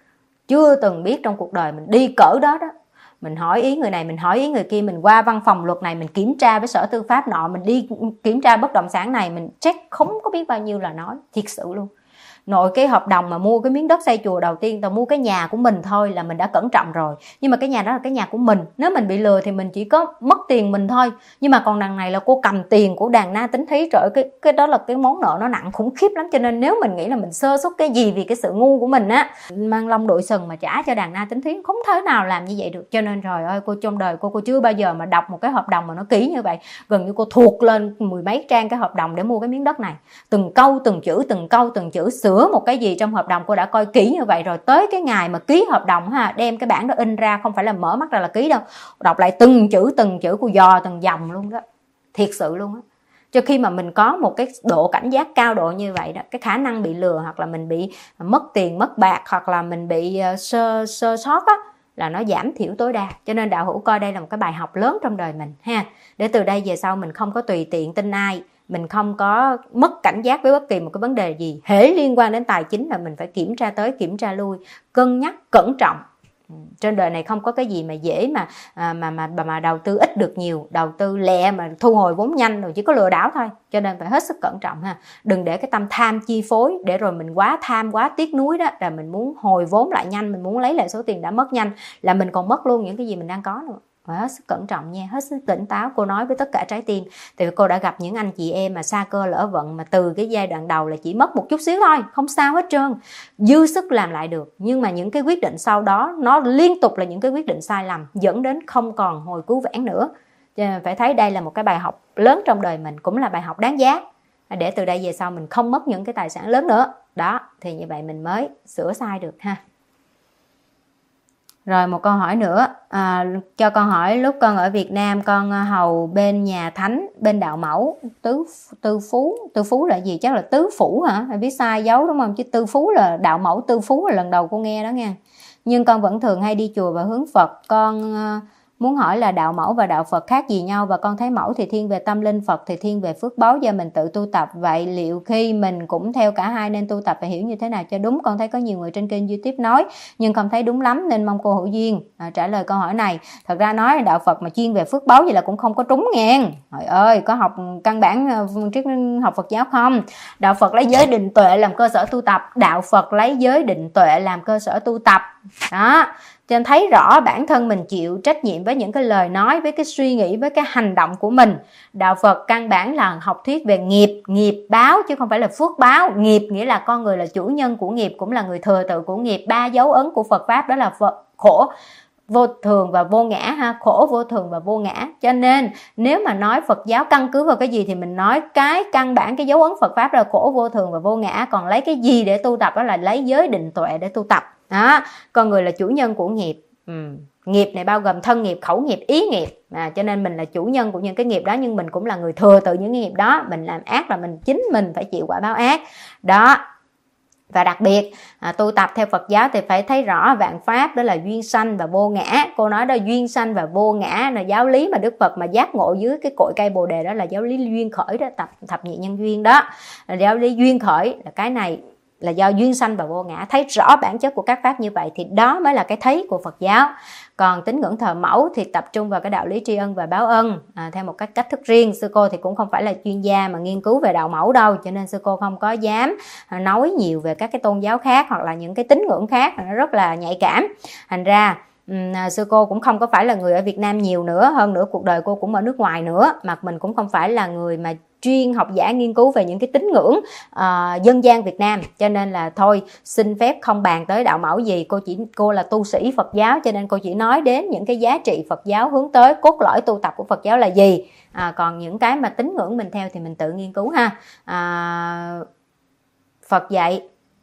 Chưa từng biết trong cuộc đời mình đi cỡ đó đó. Mình hỏi ý người này, mình hỏi ý người kia, mình qua văn phòng luật này, mình kiểm tra với sở tư pháp nọ, mình đi kiểm tra bất động sản này, mình check không có biết bao nhiêu là nói, thiệt sự luôn. Nội cái hợp đồng mà mua cái miếng đất xây chùa đầu tiên, tao mua cái nhà của mình thôi là mình đã cẩn trọng rồi. Nhưng mà cái nhà đó là cái nhà của mình, nếu mình bị lừa thì mình chỉ có mất tiền mình thôi. Nhưng mà còn đằng này là cô cầm tiền của đàn na tính thí, trời ơi, cái, cái đó là cái món nợ nó nặng khủng khiếp lắm. Cho nên nếu mình nghĩ là mình sơ suất cái gì vì cái sự ngu của mình á, mang lông đội sừng mà trả cho đàn na tính thí, không thể nào làm như vậy được. Cho nên trời ơi, cô trong đời cô cô chưa bao giờ mà đọc một cái hợp đồng mà nó kỹ như vậy. Gần như cô thuộc lên mười mấy trang cái hợp đồng để mua cái miếng đất này, từng câu từng chữ, từng câu từng chữ, sửa một cái gì trong hợp đồng cô đã coi kỹ như vậy rồi. Tới cái ngày mà ký hợp đồng ha, đem cái bản đó in ra, không phải là mở mắt ra là ký đâu, đọc lại từng chữ từng chữ, cô dò từng dòng luôn đó, thiệt sự luôn á. Cho khi mà mình có một cái độ cảnh giác cao độ như vậy đó, cái khả năng bị lừa hoặc là mình bị mất tiền mất bạc hoặc là mình bị sơ sơ sót á, là nó giảm thiểu tối đa. Cho nên đạo hữu coi đây là một cái bài học lớn trong đời mình ha, để từ đây về sau mình không có tùy tiện tin ai, mình không có mất cảnh giác với bất kỳ một cái vấn đề gì. Hễ liên quan đến tài chính là mình phải kiểm tra tới kiểm tra lui, cân nhắc cẩn trọng. Trên đời này không có cái gì mà dễ mà mà mà mà đầu tư ít được nhiều, đầu tư lẹ mà thu hồi vốn nhanh, rồi chỉ có lừa đảo thôi. Cho nên phải hết sức cẩn trọng ha. Đừng để cái tâm tham chi phối, để rồi mình quá tham quá tiếc nuối đó, là mình muốn hồi vốn lại nhanh, mình muốn lấy lại số tiền đã mất nhanh, là mình còn mất luôn những cái gì mình đang có nữa. Phải hết sức cẩn trọng nha, hết sức tỉnh táo. Cô nói với tất cả trái tim, tại vì cô đã gặp những anh chị em mà sa cơ lỡ vận, mà từ cái giai đoạn đầu là chỉ mất một chút xíu thôi, không sao hết trơn, dư sức làm lại được. Nhưng mà những cái quyết định sau đó nó liên tục là những cái quyết định sai lầm, dẫn đến không còn hồi cứu vãn nữa. Cho nên phải thấy đây là một cái bài học lớn trong đời mình, cũng là bài học đáng giá, để từ đây về sau mình không mất những cái tài sản lớn nữa. Đó, thì như vậy mình mới sửa sai được ha. Rồi một câu hỏi nữa, à, cho con hỏi lúc con ở Việt Nam con hầu bên nhà thánh, bên đạo mẫu tứ tư phú, tư phú là gì, chắc là tứ phủ hả, hay biết sai dấu đúng không, chứ tư phú là đạo mẫu tư phú là lần đầu cô nghe đó nha. Nhưng con vẫn thường hay đi chùa và hướng Phật. Con uh, muốn hỏi là đạo mẫu và đạo Phật khác gì nhau, và con thấy mẫu thì thiên về tâm linh, Phật thì thiên về phước báu do mình tự tu tập. Vậy liệu khi mình cũng theo cả hai nên tu tập phải hiểu như thế nào cho đúng? Con thấy có nhiều người trên kênh YouTube nói nhưng không thấy đúng lắm, nên mong cô hữu duyên à, trả lời câu hỏi này. Thật ra nói đạo Phật mà chuyên về phước báu vậy là cũng không có trúng nghe. Trời ơi, có học căn bản triết học Phật giáo không? Đạo Phật lấy giới định tuệ làm cơ sở tu tập, đạo Phật lấy giới định tuệ làm cơ sở tu tập. Đó, cho nên thấy rõ bản thân mình chịu trách nhiệm với những cái lời nói, với cái suy nghĩ, với cái hành động của mình. Đạo Phật căn bản là học thuyết về nghiệp, nghiệp báo chứ không phải là phước báo. Nghiệp nghĩa là con người là chủ nhân của nghiệp, cũng là người thừa tự của nghiệp. Ba dấu ấn của Phật Pháp đó là Phật, khổ, vô thường và vô ngã ha, khổ, vô thường và vô ngã. Cho nên nếu mà nói Phật giáo căn cứ vào cái gì thì mình nói cái căn bản, cái dấu ấn Phật Pháp là khổ, vô thường và vô ngã. Còn lấy cái gì để tu tập đó là lấy giới định tuệ để tu tập. Đó, con người là chủ nhân của nghiệp. Ừ. Nghiệp này bao gồm thân nghiệp, khẩu nghiệp, ý nghiệp. À, cho nên mình là chủ nhân của những cái nghiệp đó, nhưng mình cũng là người thừa tự những cái nghiệp đó. Mình làm ác là mình chính mình phải chịu quả báo ác. Đó. Và đặc biệt à, tu tập theo Phật giáo thì phải thấy rõ vạn pháp đó là duyên sanh và vô ngã. Cô nói đó, duyên sanh và vô ngã là giáo lý mà Đức Phật mà giác ngộ dưới cái cội cây Bồ Đề, đó là giáo lý duyên khởi đó, tập thập nhị nhân duyên đó. Là giáo lý duyên khởi là cái này là do duyên sanh và vô ngã. Thấy rõ bản chất của các pháp như vậy thì đó mới là cái thấy của Phật giáo. Còn tín ngưỡng thờ mẫu thì tập trung vào cái đạo lý tri ân và báo ân à, theo một cách cách thức riêng. Sư cô thì cũng không phải là chuyên gia mà nghiên cứu về đạo mẫu đâu, cho nên sư cô không có dám nói nhiều về các cái tôn giáo khác hoặc là những cái tín ngưỡng khác, nó rất là nhạy cảm. Thành ra Um, sư cô cũng không có phải là người ở Việt Nam nhiều nữa, hơn nữa cuộc đời cô cũng ở nước ngoài nữa, mà mình cũng không phải là người mà chuyên học giả nghiên cứu về những cái tín ngưỡng uh, dân gian Việt Nam, cho nên là thôi xin phép không bàn tới đạo mẫu gì. Cô chỉ cô là tu sĩ Phật giáo, cho nên cô chỉ nói đến những cái giá trị Phật giáo hướng tới, cốt lõi tu tập của Phật giáo là gì. À, còn những cái mà tín ngưỡng mình theo thì mình tự nghiên cứu ha. À, Phật dạy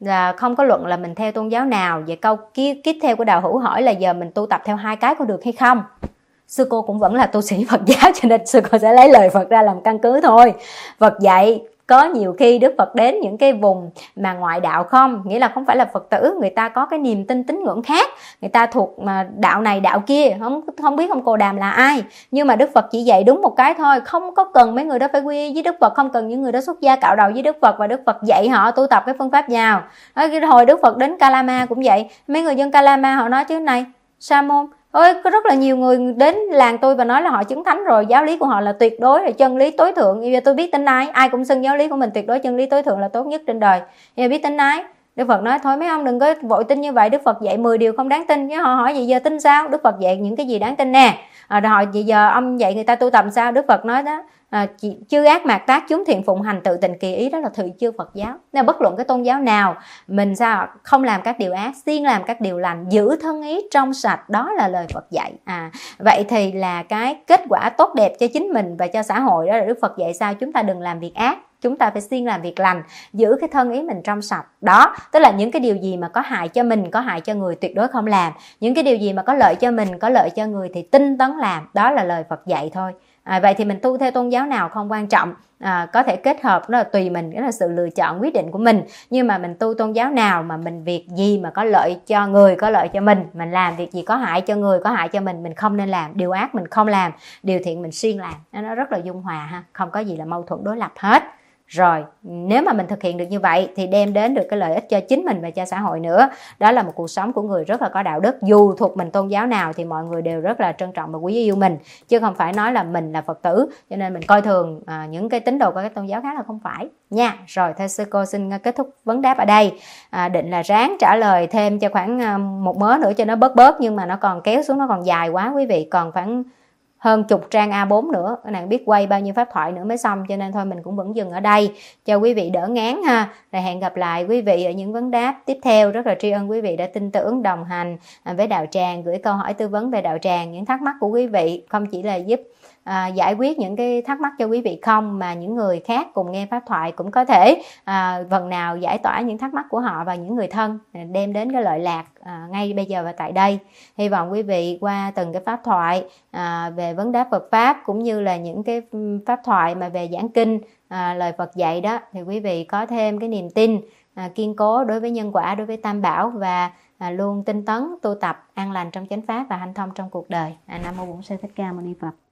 là không có luận là mình theo tôn giáo nào. Vậy câu tiếp theo của Đào Hữu hỏi là giờ mình tu tập theo hai cái có được hay không? Sư cô cũng vẫn là tu sĩ Phật giáo, cho nên sư cô sẽ lấy lời Phật ra làm căn cứ thôi. Phật dạy có nhiều khi Đức Phật đến những cái vùng mà ngoại đạo không, nghĩa là không phải là Phật tử, người ta có cái niềm tin tín ngưỡng khác, người ta thuộc đạo này đạo kia, không không biết ông Cồ Đàm là ai, nhưng mà Đức Phật chỉ dạy đúng một cái thôi, không có cần mấy người đó phải quy y với Đức Phật, không cần những người đó xuất gia cạo đầu với Đức Phật, và Đức Phật dạy họ tu tập cái phương pháp nào. Hồi Đức Phật đến Kalama cũng vậy, mấy người dân Kalama họ nói chứ này Sa môn ơi, có rất là nhiều người đến làng tôi và nói là họ chứng thánh rồi, giáo lý của họ là tuyệt đối, là chân lý tối thượng. Bây giờ tôi biết tin ai? Ai cũng xưng giáo lý của mình tuyệt đối, chân lý tối thượng là tốt nhất trên đời. Bây giờ biết tin ai? Đức Phật nói thôi mấy ông đừng có vội tin như vậy, Đức Phật dạy mười điều không đáng tin. Chứ họ hỏi gì giờ tin sao? Đức Phật dạy những cái gì đáng tin nè. À, rồi hỏi gì giờ ông dạy người ta tu tập sao? Đức Phật nói đó, à, chư ác mạt tác chúng thiện phụng hành tự tình kỳ ý, đó là thùy chư Phật giáo. Nên bất luận cái tôn giáo nào, mình sao không làm các điều ác, siêng làm các điều lành, giữ thân ý trong sạch, đó là lời Phật dạy. À, vậy thì là cái kết quả tốt đẹp cho chính mình và cho xã hội, đó là Đức Phật dạy sao chúng ta đừng làm việc ác, chúng ta phải siêng làm việc lành, giữ cái thân ý mình trong sạch. Đó, tức là những cái điều gì mà có hại cho mình, có hại cho người tuyệt đối không làm. Những cái điều gì mà có lợi cho mình, có lợi cho người thì tinh tấn làm. Đó là lời Phật dạy thôi. À, vậy thì mình tu theo tôn giáo nào không quan trọng, à, có thể kết hợp, đó là tùy mình, đó là sự lựa chọn quyết định của mình. Nhưng mà mình tu tôn giáo nào mà mình việc gì mà có lợi cho người, có lợi cho mình, mình làm việc gì có hại cho người, có hại cho mình, mình không nên làm. Điều ác mình không làm, điều thiện mình siêng làm. Nó rất là dung hòa ha, không có gì là mâu thuẫn đối lập hết. Rồi, nếu mà mình thực hiện được như vậy thì đem đến được cái lợi ích cho chính mình và cho xã hội nữa. Đó là một cuộc sống của người rất là có đạo đức. Dù thuộc mình tôn giáo nào thì mọi người đều rất là trân trọng và quý yêu mình, chứ không phải nói là mình là Phật tử cho nên mình coi thường à, những cái tín đồ của các tôn giáo khác, là không phải nha. Rồi, thưa sư cô xin kết thúc vấn đáp ở đây. À, định là ráng trả lời thêm cho khoảng một mớ nữa cho nó bớt bớt, nhưng mà nó còn kéo xuống, nó còn dài quá quý vị, còn khoảng hơn chục trang A bốn nữa, các bạn biết quay bao nhiêu pháp thoại nữa mới xong, cho nên thôi mình cũng vẫn dừng ở đây cho quý vị đỡ ngán ha. Rồi hẹn gặp lại quý vị ở những vấn đáp tiếp theo. Rất là tri ân quý vị đã tin tưởng đồng hành với Đạo Tràng, gửi câu hỏi tư vấn về Đạo Tràng. Những thắc mắc của quý vị không chỉ là giúp À, giải quyết những cái thắc mắc cho quý vị không, mà những người khác cùng nghe pháp thoại cũng có thể à, phần nào giải tỏa những thắc mắc của họ và những người thân, đem đến cái lợi lạc à, ngay bây giờ và tại đây. Hy vọng quý vị qua từng cái pháp thoại à, về vấn đáp Phật pháp, cũng như là những cái pháp thoại mà về giảng kinh, à, lời Phật dạy đó, thì quý vị có thêm cái niềm tin à, kiên cố đối với nhân quả, đối với Tam Bảo, và à, luôn tinh tấn tu tập an lành trong chánh pháp và hanh thông trong cuộc đời. à, Nam mô Bổn Sư Thích Ca Mâu Ni Phật.